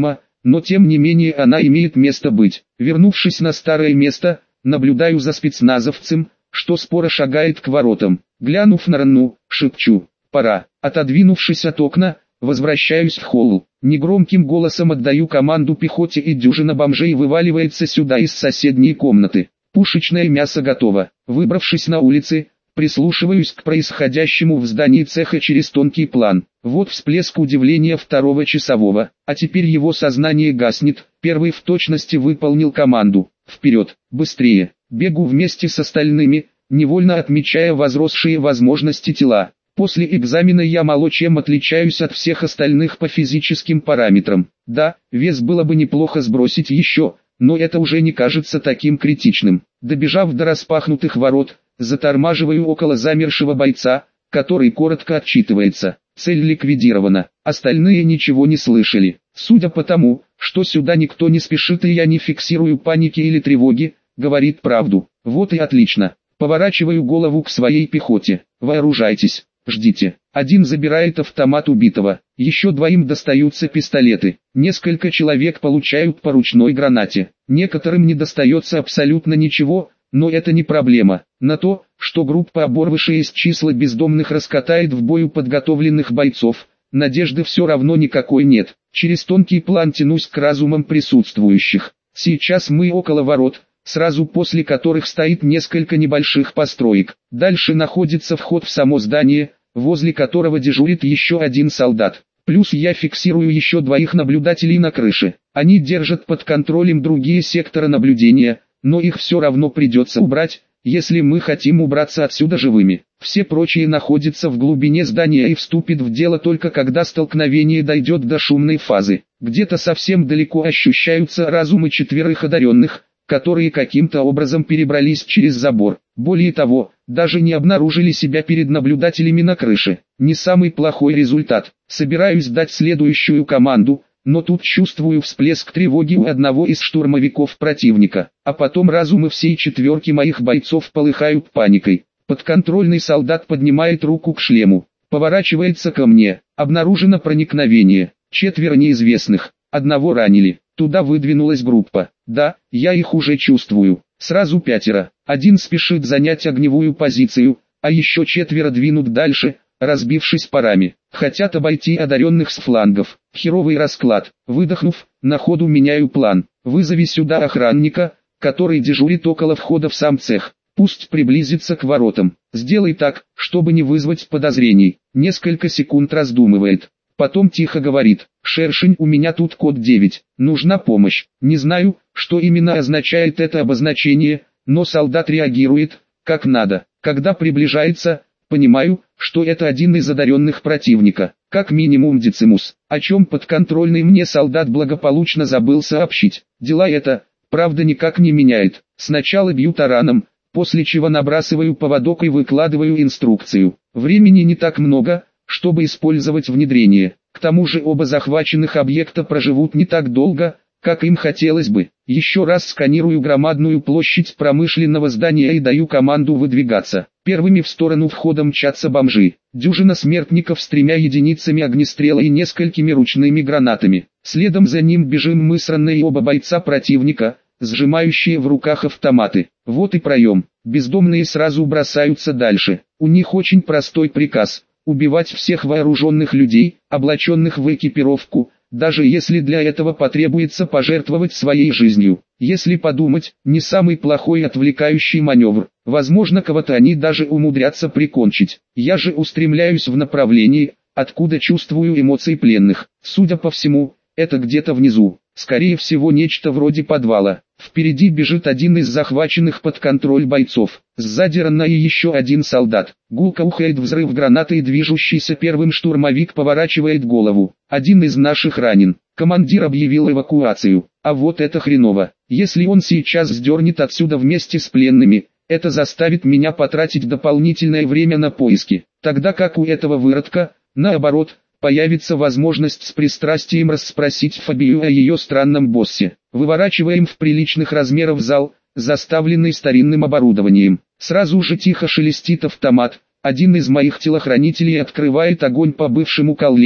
[SPEAKER 1] но тем не менее она имеет место быть. Вернувшись на старое место, наблюдаю за спецназовцем, что споро шагает к воротам. Глянув на Ранну, шепчу: «Пора». Отодвинувшись от окна, возвращаюсь в холл. Негромким голосом отдаю команду пехоте, и дюжина бомжей вываливается сюда из соседней комнаты. Пушечное мясо готово. Выбравшись на улицы, прислушиваюсь к происходящему в здании цеха через тонкий план. Вот всплеск удивления второго часового, а теперь его сознание гаснет. Первый в точности выполнил команду. Вперед, быстрее. Бегу вместе с остальными, невольно отмечая возросшие возможности тела. После экзамена я мало чем отличаюсь от всех остальных по физическим параметрам. Да, вес было бы неплохо сбросить еще, но это уже не кажется таким критичным. Добежав до распахнутых ворот, затормаживаю около замершего бойца, который коротко отчитывается: цель ликвидирована. Остальные ничего не слышали. Судя по тому, что сюда никто не спешит и я не фиксирую паники или тревоги, говорит правду. Вот и отлично. Поворачиваю голову к своей пехоте. Вооружайтесь, ждите. Один забирает автомат убитого, еще двоим достаются пистолеты. Несколько человек получают по ручной гранате. Некоторым не достается абсолютно ничего, но это не проблема. На то, что группа оборвышей из числа бездомных раскатает в бою подготовленных бойцов, надежды все равно никакой нет. Через тонкий план тянусь к разумам присутствующих. Сейчас мы около ворот, сразу после которых стоит несколько небольших построек. Дальше находится вход в само здание, возле которого дежурит еще один солдат. Плюс я фиксирую еще двоих наблюдателей на крыше. Они держат под контролем другие секторы наблюдения, но их все равно придется убрать, если мы хотим убраться отсюда живыми. Все прочие находятся в глубине здания и вступят в дело только когда столкновение дойдет до шумной фазы. Где-то совсем далеко ощущаются разумы четверых одаренных, которые каким-то образом перебрались через забор. Более того, даже не обнаружили себя перед наблюдателями на крыше. Не самый плохой результат. Собираюсь дать следующую команду, но тут чувствую всплеск тревоги у одного из штурмовиков противника. А потом разумы всей четверки моих бойцов полыхают паникой. Подконтрольный солдат поднимает руку к шлему, поворачивается ко мне. Обнаружено проникновение. 4 неизвестных. Одного ранили. Туда выдвинулась группа. Да, я их уже чувствую. Сразу 5. Один спешит занять огневую позицию, а еще 4 двинут дальше, разбившись парами. Хотят обойти одаренных с флангов. Херовый расклад. Выдохнув, на ходу меняю план. Вызови сюда охранника, который дежурит около входа в сам цех. Пусть приблизится к воротам. Сделай так, чтобы не вызвать подозрений. Несколько секунд раздумывает. Потом тихо говорит: «Шершень, у меня тут код 9, нужна помощь». Не знаю, что именно означает это обозначение, но солдат реагирует, как надо. Когда приближается, понимаю, что это один из одаренных противника, как минимум Децимус, о чем подконтрольный мне солдат благополучно забыл сообщить. Дела это, правда, никак не меняет. Сначала бью тараном, после чего набрасываю поводок и выкладываю инструкцию. Времени не так много, чтобы использовать внедрение. К тому же оба захваченных объекта проживут не так долго, как им хотелось бы. Еще раз сканирую громадную площадь промышленного здания и даю команду выдвигаться. Первыми в сторону входа мчатся бомжи. Дюжина смертников с 3 единицами огнестрела и несколькими ручными гранатами. Следом за ним бежим мы с Ранной и оба бойца противника, сжимающие в руках автоматы. Вот и проем. Бездомные сразу бросаются дальше. У них очень простой приказ: убивать всех вооруженных людей, облаченных в экипировку, даже если для этого потребуется пожертвовать своей жизнью. Если подумать, не самый плохой отвлекающий маневр. Возможно, кого-то они даже умудрятся прикончить. Я же устремляюсь в направлении, откуда чувствую эмоции пленных. Судя по всему, это где-то внизу. Скорее всего, нечто вроде подвала. Впереди бежит один из захваченных под контроль бойцов. Сзади Ранна и еще один солдат. Гулко ухает взрыв гранаты, и движущийся первым штурмовик поворачивает голову. Один из наших ранен. Командир объявил эвакуацию. А вот это хреново. Если он сейчас сдернет отсюда вместе с пленными, это заставит меня потратить дополнительное время на поиски. Тогда как у этого выродка, наоборот, появится возможность с пристрастием расспросить Фабию о ее странном боссе. Выворачиваем в приличных размеров зал, заставленный старинным оборудованием. Сразу же тихо шелестит автомат. Один из моих телохранителей открывает огонь по бывшему коллеге.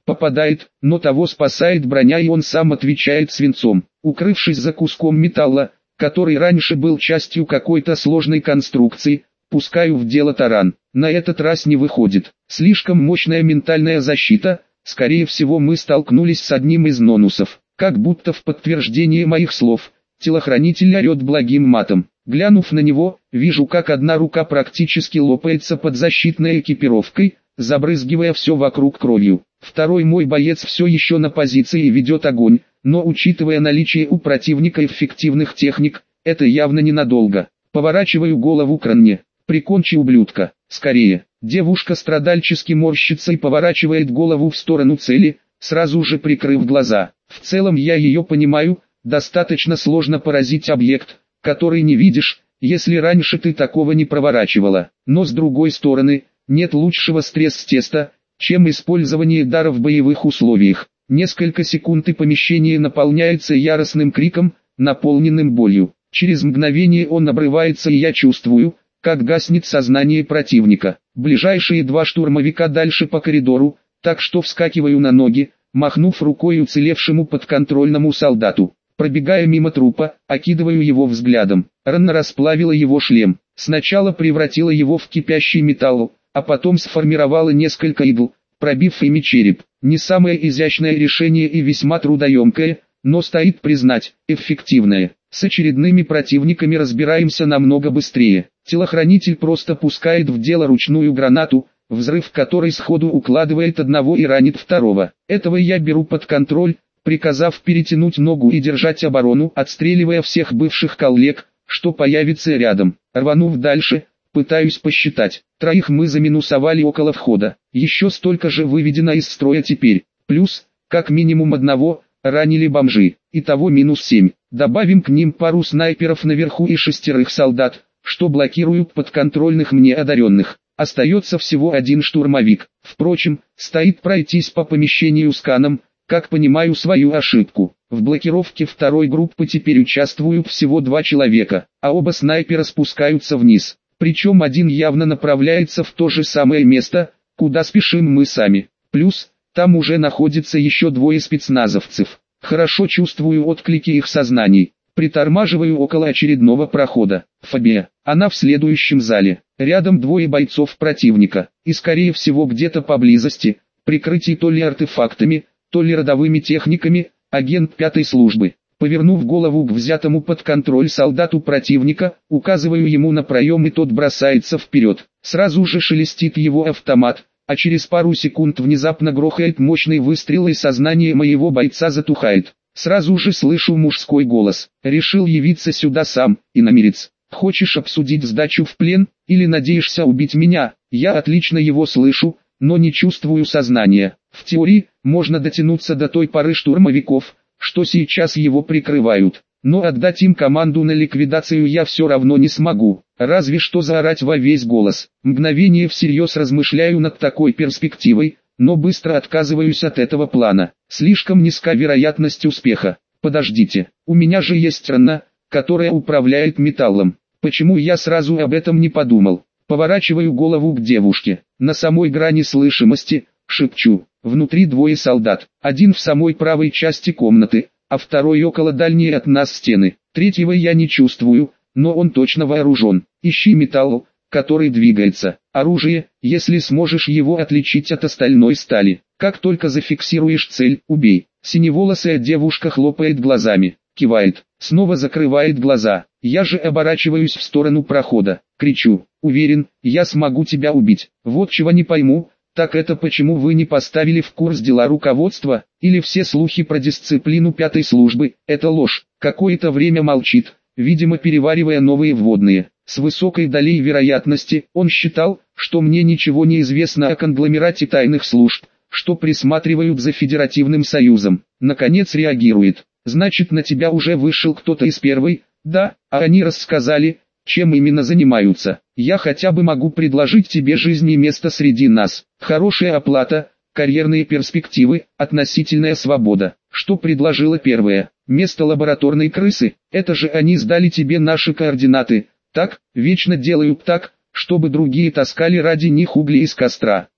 [SPEAKER 1] Попадает, но того спасает броня, и он сам отвечает свинцом. Укрывшись за куском металла, который раньше был частью какой-то сложной конструкции, пускаю в дело таран. На этот раз не выходит. Слишком мощная ментальная защита. Скорее всего, мы столкнулись с одним из нонусов. Как будто в подтверждение моих слов, телохранитель орет благим матом. Глянув на него, вижу, как одна рука практически лопается под защитной экипировкой, забрызгивая все вокруг кровью. Второй мой боец все еще на позиции и ведет огонь, но учитывая наличие у противника эффективных техник, это явно ненадолго. Поворачиваю голову к Ранне. «Прикончи ублюдка, скорее!» Девушка страдальчески морщится и поворачивает голову в сторону цели, сразу же прикрыв глаза. В целом я ее понимаю, достаточно сложно поразить объект, который не видишь, если раньше ты такого не проворачивала. Но с другой стороны, нет лучшего стресс-теста, чем использование дара в боевых условиях. Несколько секунд и помещение наполняется яростным криком, наполненным болью. Через мгновение он обрывается, и я чувствую, как гаснет сознание противника. Ближайшие два штурмовика дальше по коридору, так что вскакиваю на ноги, махнув рукой уцелевшему подконтрольному солдату. Пробегая мимо трупа, окидываю его взглядом. Ранна расплавила его шлем. Сначала превратила его в кипящий металл, а потом сформировала несколько игл, пробив ими череп. Не самое изящное решение и весьма трудоемкое, но стоит признать, эффективное. С очередными противниками разбираемся намного быстрее. Телохранитель просто пускает в дело ручную гранату, взрыв которой сходу укладывает одного и ранит второго. Этого я беру под контроль, приказав перетянуть ногу и держать оборону, отстреливая всех бывших коллег, что появится рядом. Рванув дальше, пытаюсь посчитать. Троих мы заминусовали около входа. Еще столько же выведено из строя теперь. Плюс, как минимум одного, ранили бомжи. Итого -7. Добавим к ним пару снайперов наверху и 6 солдат, что блокируют подконтрольных мне одаренных. Остается всего один штурмовик. Впрочем, стоит пройтись по помещению сканом, как понимаю свою ошибку. В блокировке второй группы теперь участвуют всего 2 человека, а оба снайпера спускаются вниз. Причем один явно направляется в то же самое место, куда спешим мы сами. Плюс, там уже находится еще 2 спецназовцев. Хорошо чувствую отклики их сознаний. Притормаживаю около очередного прохода. Фобия. Она в следующем зале. Рядом 2 бойцов противника. И скорее всего где-то поблизости, прикрытый то ли артефактами, то ли родовыми техниками, агент 5-й службы. Повернув голову к взятому под контроль солдату противника, указываю ему на проем, и тот бросается вперед. Сразу же шелестит его автомат, а через пару секунд внезапно грохает мощный выстрел, и сознание моего бойца затухает. Сразу же слышу мужской голос. «Решил явиться сюда сам, иномерец. Хочешь обсудить сдачу в плен, или надеешься убить меня?» Я отлично его слышу, но не чувствую сознания. В теории, можно дотянуться до той поры штурмовиков, что сейчас его прикрывают. Но отдать им команду на ликвидацию я все равно не смогу, разве что заорать во весь голос. Мгновение всерьез размышляю над такой перспективой, но быстро отказываюсь от этого плана. Слишком низка вероятность успеха. Подождите, у меня же есть Ранна, которая управляет металлом. Почему я сразу об этом не подумал? Поворачиваю голову к девушке. На самой грани слышимости, шепчу. Внутри 2 солдат. Один в самой правой части комнаты, а второй около дальней от нас стены. Третьего я не чувствую, но он точно вооружен. Ищи металл, который двигается. Оружие, если сможешь его отличить от остальной стали. Как только зафиксируешь цель, убей. Синеволосая девушка хлопает глазами, кивает, снова закрывает глаза. Я же оборачиваюсь в сторону прохода, кричу: «Уверен, я смогу тебя убить». Вот чего не пойму, так это почему вы не поставили в курс дела руководства, или все слухи про дисциплину 5-й службы, это ложь. Какое-то время молчит, видимо переваривая новые вводные. С высокой долей вероятности, он считал, что мне ничего не известно о конгломерате тайных служб, что присматривают за Федеративным Союзом. Наконец реагирует. Значит, на тебя уже вышел кто-то из первой? Да, а они рассказали, чем именно занимаются. Я хотя бы могу предложить тебе жизнь и место среди нас. Хорошая оплата, карьерные перспективы, относительная свобода. Что предложила первая? Место лабораторной крысы? Это же они сдали тебе наши координаты. Так, вечно делают так, чтобы другие таскали ради них угли из костра.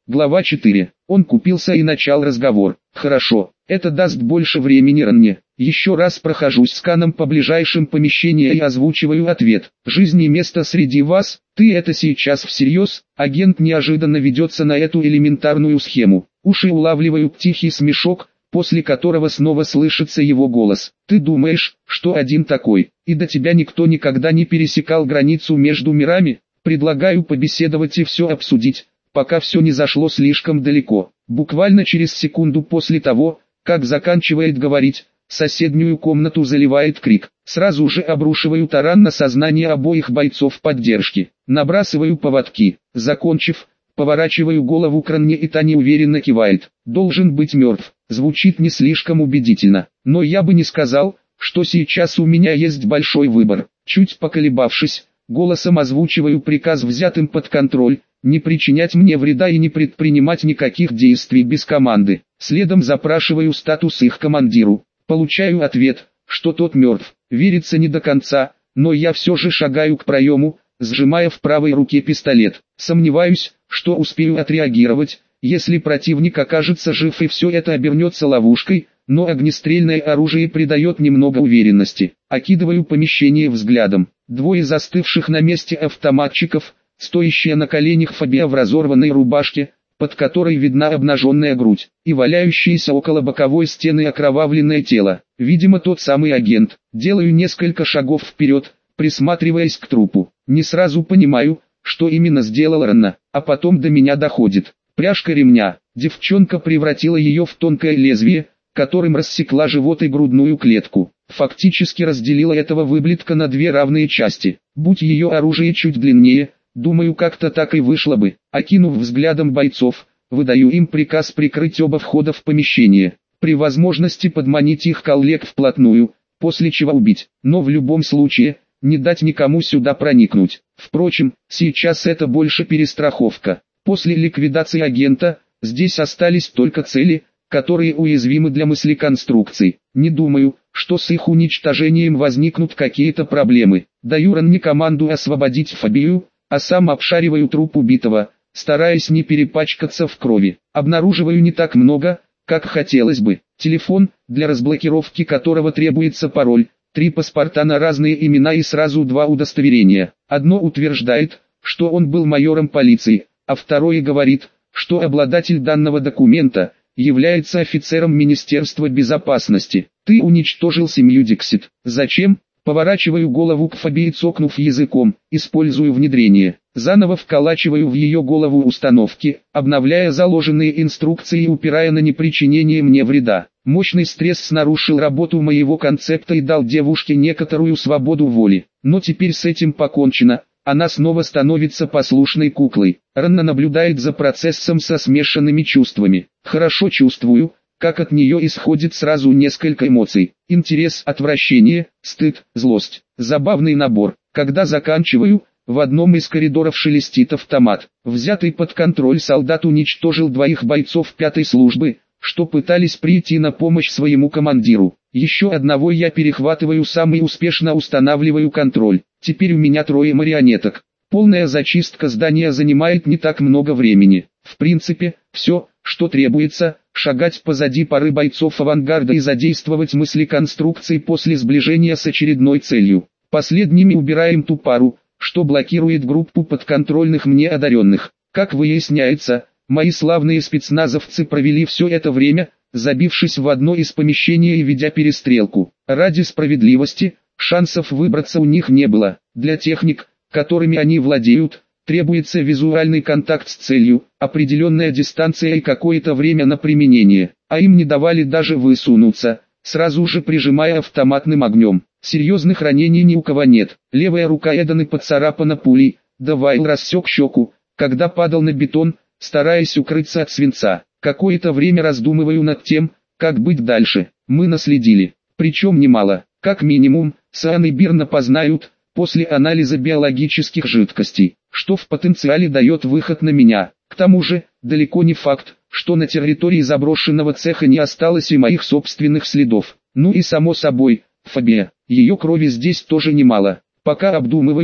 [SPEAKER 1] Глава 4. Он купился и начал разговор. Хорошо, это даст больше времени Ранне. Еще раз прохожусь сканом по ближайшим помещениям и озвучиваю ответ. Жизнь и место среди вас, ты это сейчас всерьез? Агент неожиданно ведется на эту элементарную схему. Уши улавливают тихий смешок, после которого снова слышится его голос. Ты думаешь, что один такой, и до тебя никто никогда не пересекал границу между мирами? Предлагаю побеседовать и все обсудить, пока все не зашло слишком далеко. Буквально через секунду после того, как заканчивает говорить, соседнюю комнату заливает крик. Сразу же обрушиваю таран на сознание обоих бойцов поддержки. Набрасываю поводки. Закончив, поворачиваю голову к Ранне, и та неуверенно кивает. Должен быть мертв. Звучит не слишком убедительно, но я бы не сказал, что сейчас у меня есть большой выбор. Чуть поколебавшись, голосом озвучиваю приказ взятым под контроль, не причинять мне вреда и не предпринимать никаких действий без команды. Следом запрашиваю статус их командиру. Получаю ответ, что тот мертв. Верится не до конца, но я все же шагаю к проему, сжимая в правой руке пистолет. Сомневаюсь, что успею отреагировать, если противник окажется жив и все это обернется ловушкой, но огнестрельное оружие придает немного уверенности. Окидываю помещение взглядом. Двое застывших на месте автоматчиков, стоящая на коленях Фабия в разорванной рубашке, под которой видна обнаженная грудь, и валяющееся около боковой стены окровавленное тело. Видимо, тот самый агент. Делаю несколько шагов вперед, присматриваясь к трупу. Не сразу понимаю, что именно сделал Ранна, а потом до меня доходит. Пряжка ремня. Девчонка превратила ее в тонкое лезвие, которым рассекла живот и грудную клетку. Фактически разделила этого выблядка на две равные части. Будь ее оружие чуть длиннее, думаю, как-то так и вышло бы. Окинув взглядом бойцов, выдаю им приказ прикрыть оба входа в помещение. При возможности подманить их коллег вплотную, после чего убить. Но в любом случае, не дать никому сюда проникнуть. Впрочем, сейчас это больше перестраховка. После ликвидации агента, здесь остались только цели, которые уязвимы для мыслеконструкций. Не думаю, что с их уничтожением возникнут какие-то проблемы. Даю Ранне команду освободить Фабию, а сам обшариваю труп убитого, стараясь не перепачкаться в крови. Обнаруживаю не так много, как хотелось бы. Телефон, для разблокировки которого требуется пароль, 3 паспорта на разные имена и сразу 2 удостоверения. Одно утверждает, что он был майором полиции, а второе говорит, что обладатель данного документа является офицером Министерства безопасности. Ты уничтожил семью Диксит. Зачем? Поворачиваю голову к Фабии, цокнув языком, использую внедрение. Заново вколачиваю в ее голову установки, обновляя заложенные инструкции и упирая на непричинение мне вреда. Мощный стресс нарушил работу моего концепта и дал девушке некоторую свободу воли. Но теперь с этим покончено. Она снова становится послушной куклой. Ранна наблюдает за процессом со смешанными чувствами. Хорошо чувствую, как от нее исходит сразу несколько эмоций. Интерес, отвращение, стыд, злость. Забавный набор. Когда заканчиваю, в одном из коридоров шелестит автомат. Взятый под контроль солдат уничтожил 2 бойцов 5-й службы, что пытались прийти на помощь своему командиру. Еще одного я перехватываю сам и успешно устанавливаю контроль. Теперь у меня 3 марионеток. Полная зачистка здания занимает не так много времени. В принципе, все, что требуется, шагать позади пары бойцов авангарда и задействовать мыслеконструкции после сближения с очередной целью. Последними убираем ту пару, что блокирует группу подконтрольных мне одаренных. Как выясняется, мои славные спецназовцы провели все это время, забившись в одно из помещений и ведя перестрелку. Ради справедливости, шансов выбраться у них не было. Для техник, которыми они владеют, требуется визуальный контакт с целью, определенная дистанция и какое-то время на применение. А им не давали даже высунуться, сразу же прижимая автоматным огнем. Серьезных ранений ни у кого нет. Левая рука Эданы поцарапана пулей, Давайл рассек щеку, когда падал на бетон, стараясь укрыться от свинца. Какое-то время раздумываю над тем, как быть дальше. Мы наследили, причем немало. Как минимум, Саан и Бирн опознают, после анализа биологических жидкостей, что в потенциале дает выход на меня. К тому же, далеко не факт, что на территории заброшенного цеха не осталось и моих собственных следов. Ну и само собой, Фабия, ее крови здесь тоже немало. Пока обдумываю,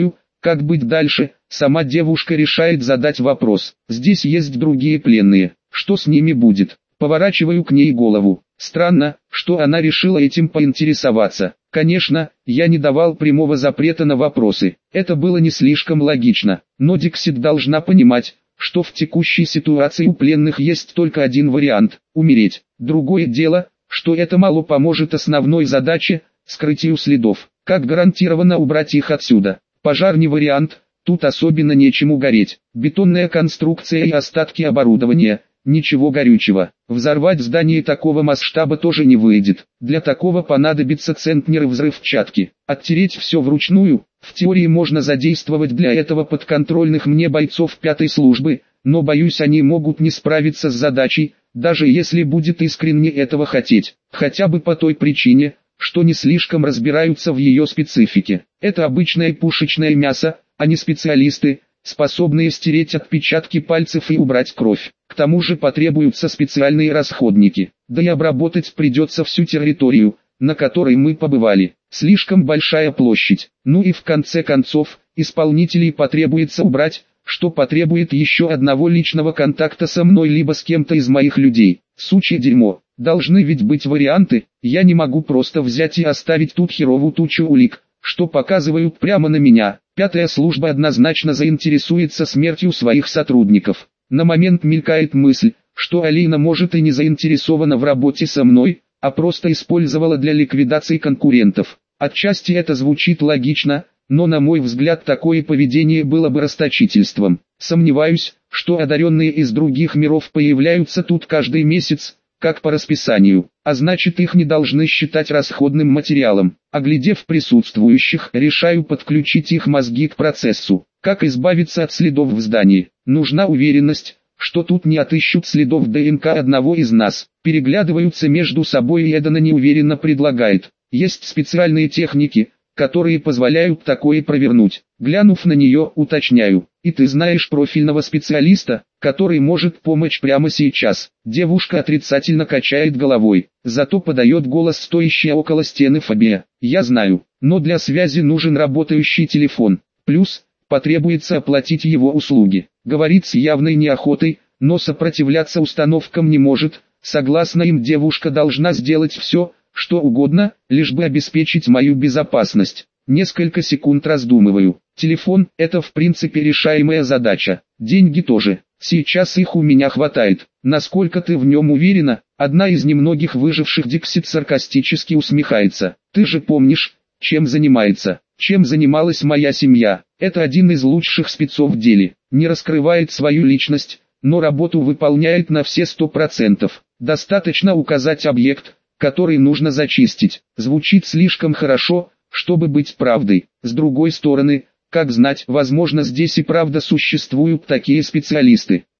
[SPEAKER 1] Как быть дальше? Сама девушка решает задать вопрос. Здесь есть другие пленные. Что с ними будет? Поворачиваю к ней голову. Странно, что она решила этим поинтересоваться. Конечно, я не давал прямого запрета на вопросы. Это было не слишком логично. Но Диксит должна понимать, что в текущей ситуации у пленных есть только один вариант – умереть. Другое дело, что это мало поможет основной задаче – скрытию следов. Как гарантированно убрать их отсюда? Пожар не вариант, тут особенно нечему гореть. Бетонная конструкция и остатки оборудования – ничего горючего. Взорвать здание такого масштаба тоже не выйдет. Для такого понадобится центнеры взрывчатки. Оттереть все вручную, в теории можно задействовать для этого подконтрольных мне бойцов 5-й службы, но боюсь, они могут не справиться с задачей, даже если будет искренне этого хотеть. Хотя бы по той причине, что не слишком разбираются в ее специфике. Это обычное пушечное мясо, а не специалисты, способные стереть отпечатки пальцев и убрать кровь. К тому же потребуются специальные расходники. Да и обработать придется всю территорию, на которой мы побывали. Слишком большая площадь. Ну и в конце концов, исполнителей потребуется убрать, что потребует еще одного личного контакта со мной либо с кем-то из моих людей. Сучье дерьмо. Должны ведь быть варианты, я не могу просто взять и оставить тут херовую тучу улик, что показывают прямо на меня. 5-я служба однозначно заинтересуется смертью своих сотрудников. На момент мелькает мысль, что Алина может и не заинтересована в работе со мной, а просто использовала для ликвидации конкурентов. Отчасти это звучит логично, но на мой взгляд такое поведение было бы расточительством. Сомневаюсь, что одаренные из других миров появляются тут каждый месяц, как по расписанию, а значит их не должны считать расходным материалом. Оглядев присутствующих, решаю подключить их мозги к процессу. Как избавиться от следов в здании? Нужна уверенность, что тут не отыщут следов ДНК одного из нас. Переглядываются между собой и Эдана неуверенно предлагает. Есть специальные техники, которые позволяют такое провернуть. Глянув на нее, уточняю. И ты знаешь профильного специалиста, который может помочь прямо сейчас? Девушка отрицательно качает головой, зато подает голос стоящая около стены Фабия. Я знаю, но для связи нужен работающий телефон. Плюс, потребуется оплатить его услуги. Говорит с явной неохотой, но сопротивляться установкам не может. Согласно им, девушка должна сделать все, что угодно, лишь бы обеспечить мою безопасность. Несколько секунд раздумываю. Телефон – это в принципе решаемая задача. Деньги тоже. Сейчас их у меня хватает. Насколько ты в нем уверена? Одна из немногих выживших Диксит саркастически усмехается. Ты же помнишь, чем занимается? Чем занималась моя семья? Это один из лучших спецов в деле. Не раскрывает свою личность, но работу выполняет на все 100%. Достаточно указать объект, который нужно зачистить. Звучит слишком хорошо, чтобы быть правдой. С другой стороны, как знать, возможно здесь и правда существуют такие специалисты.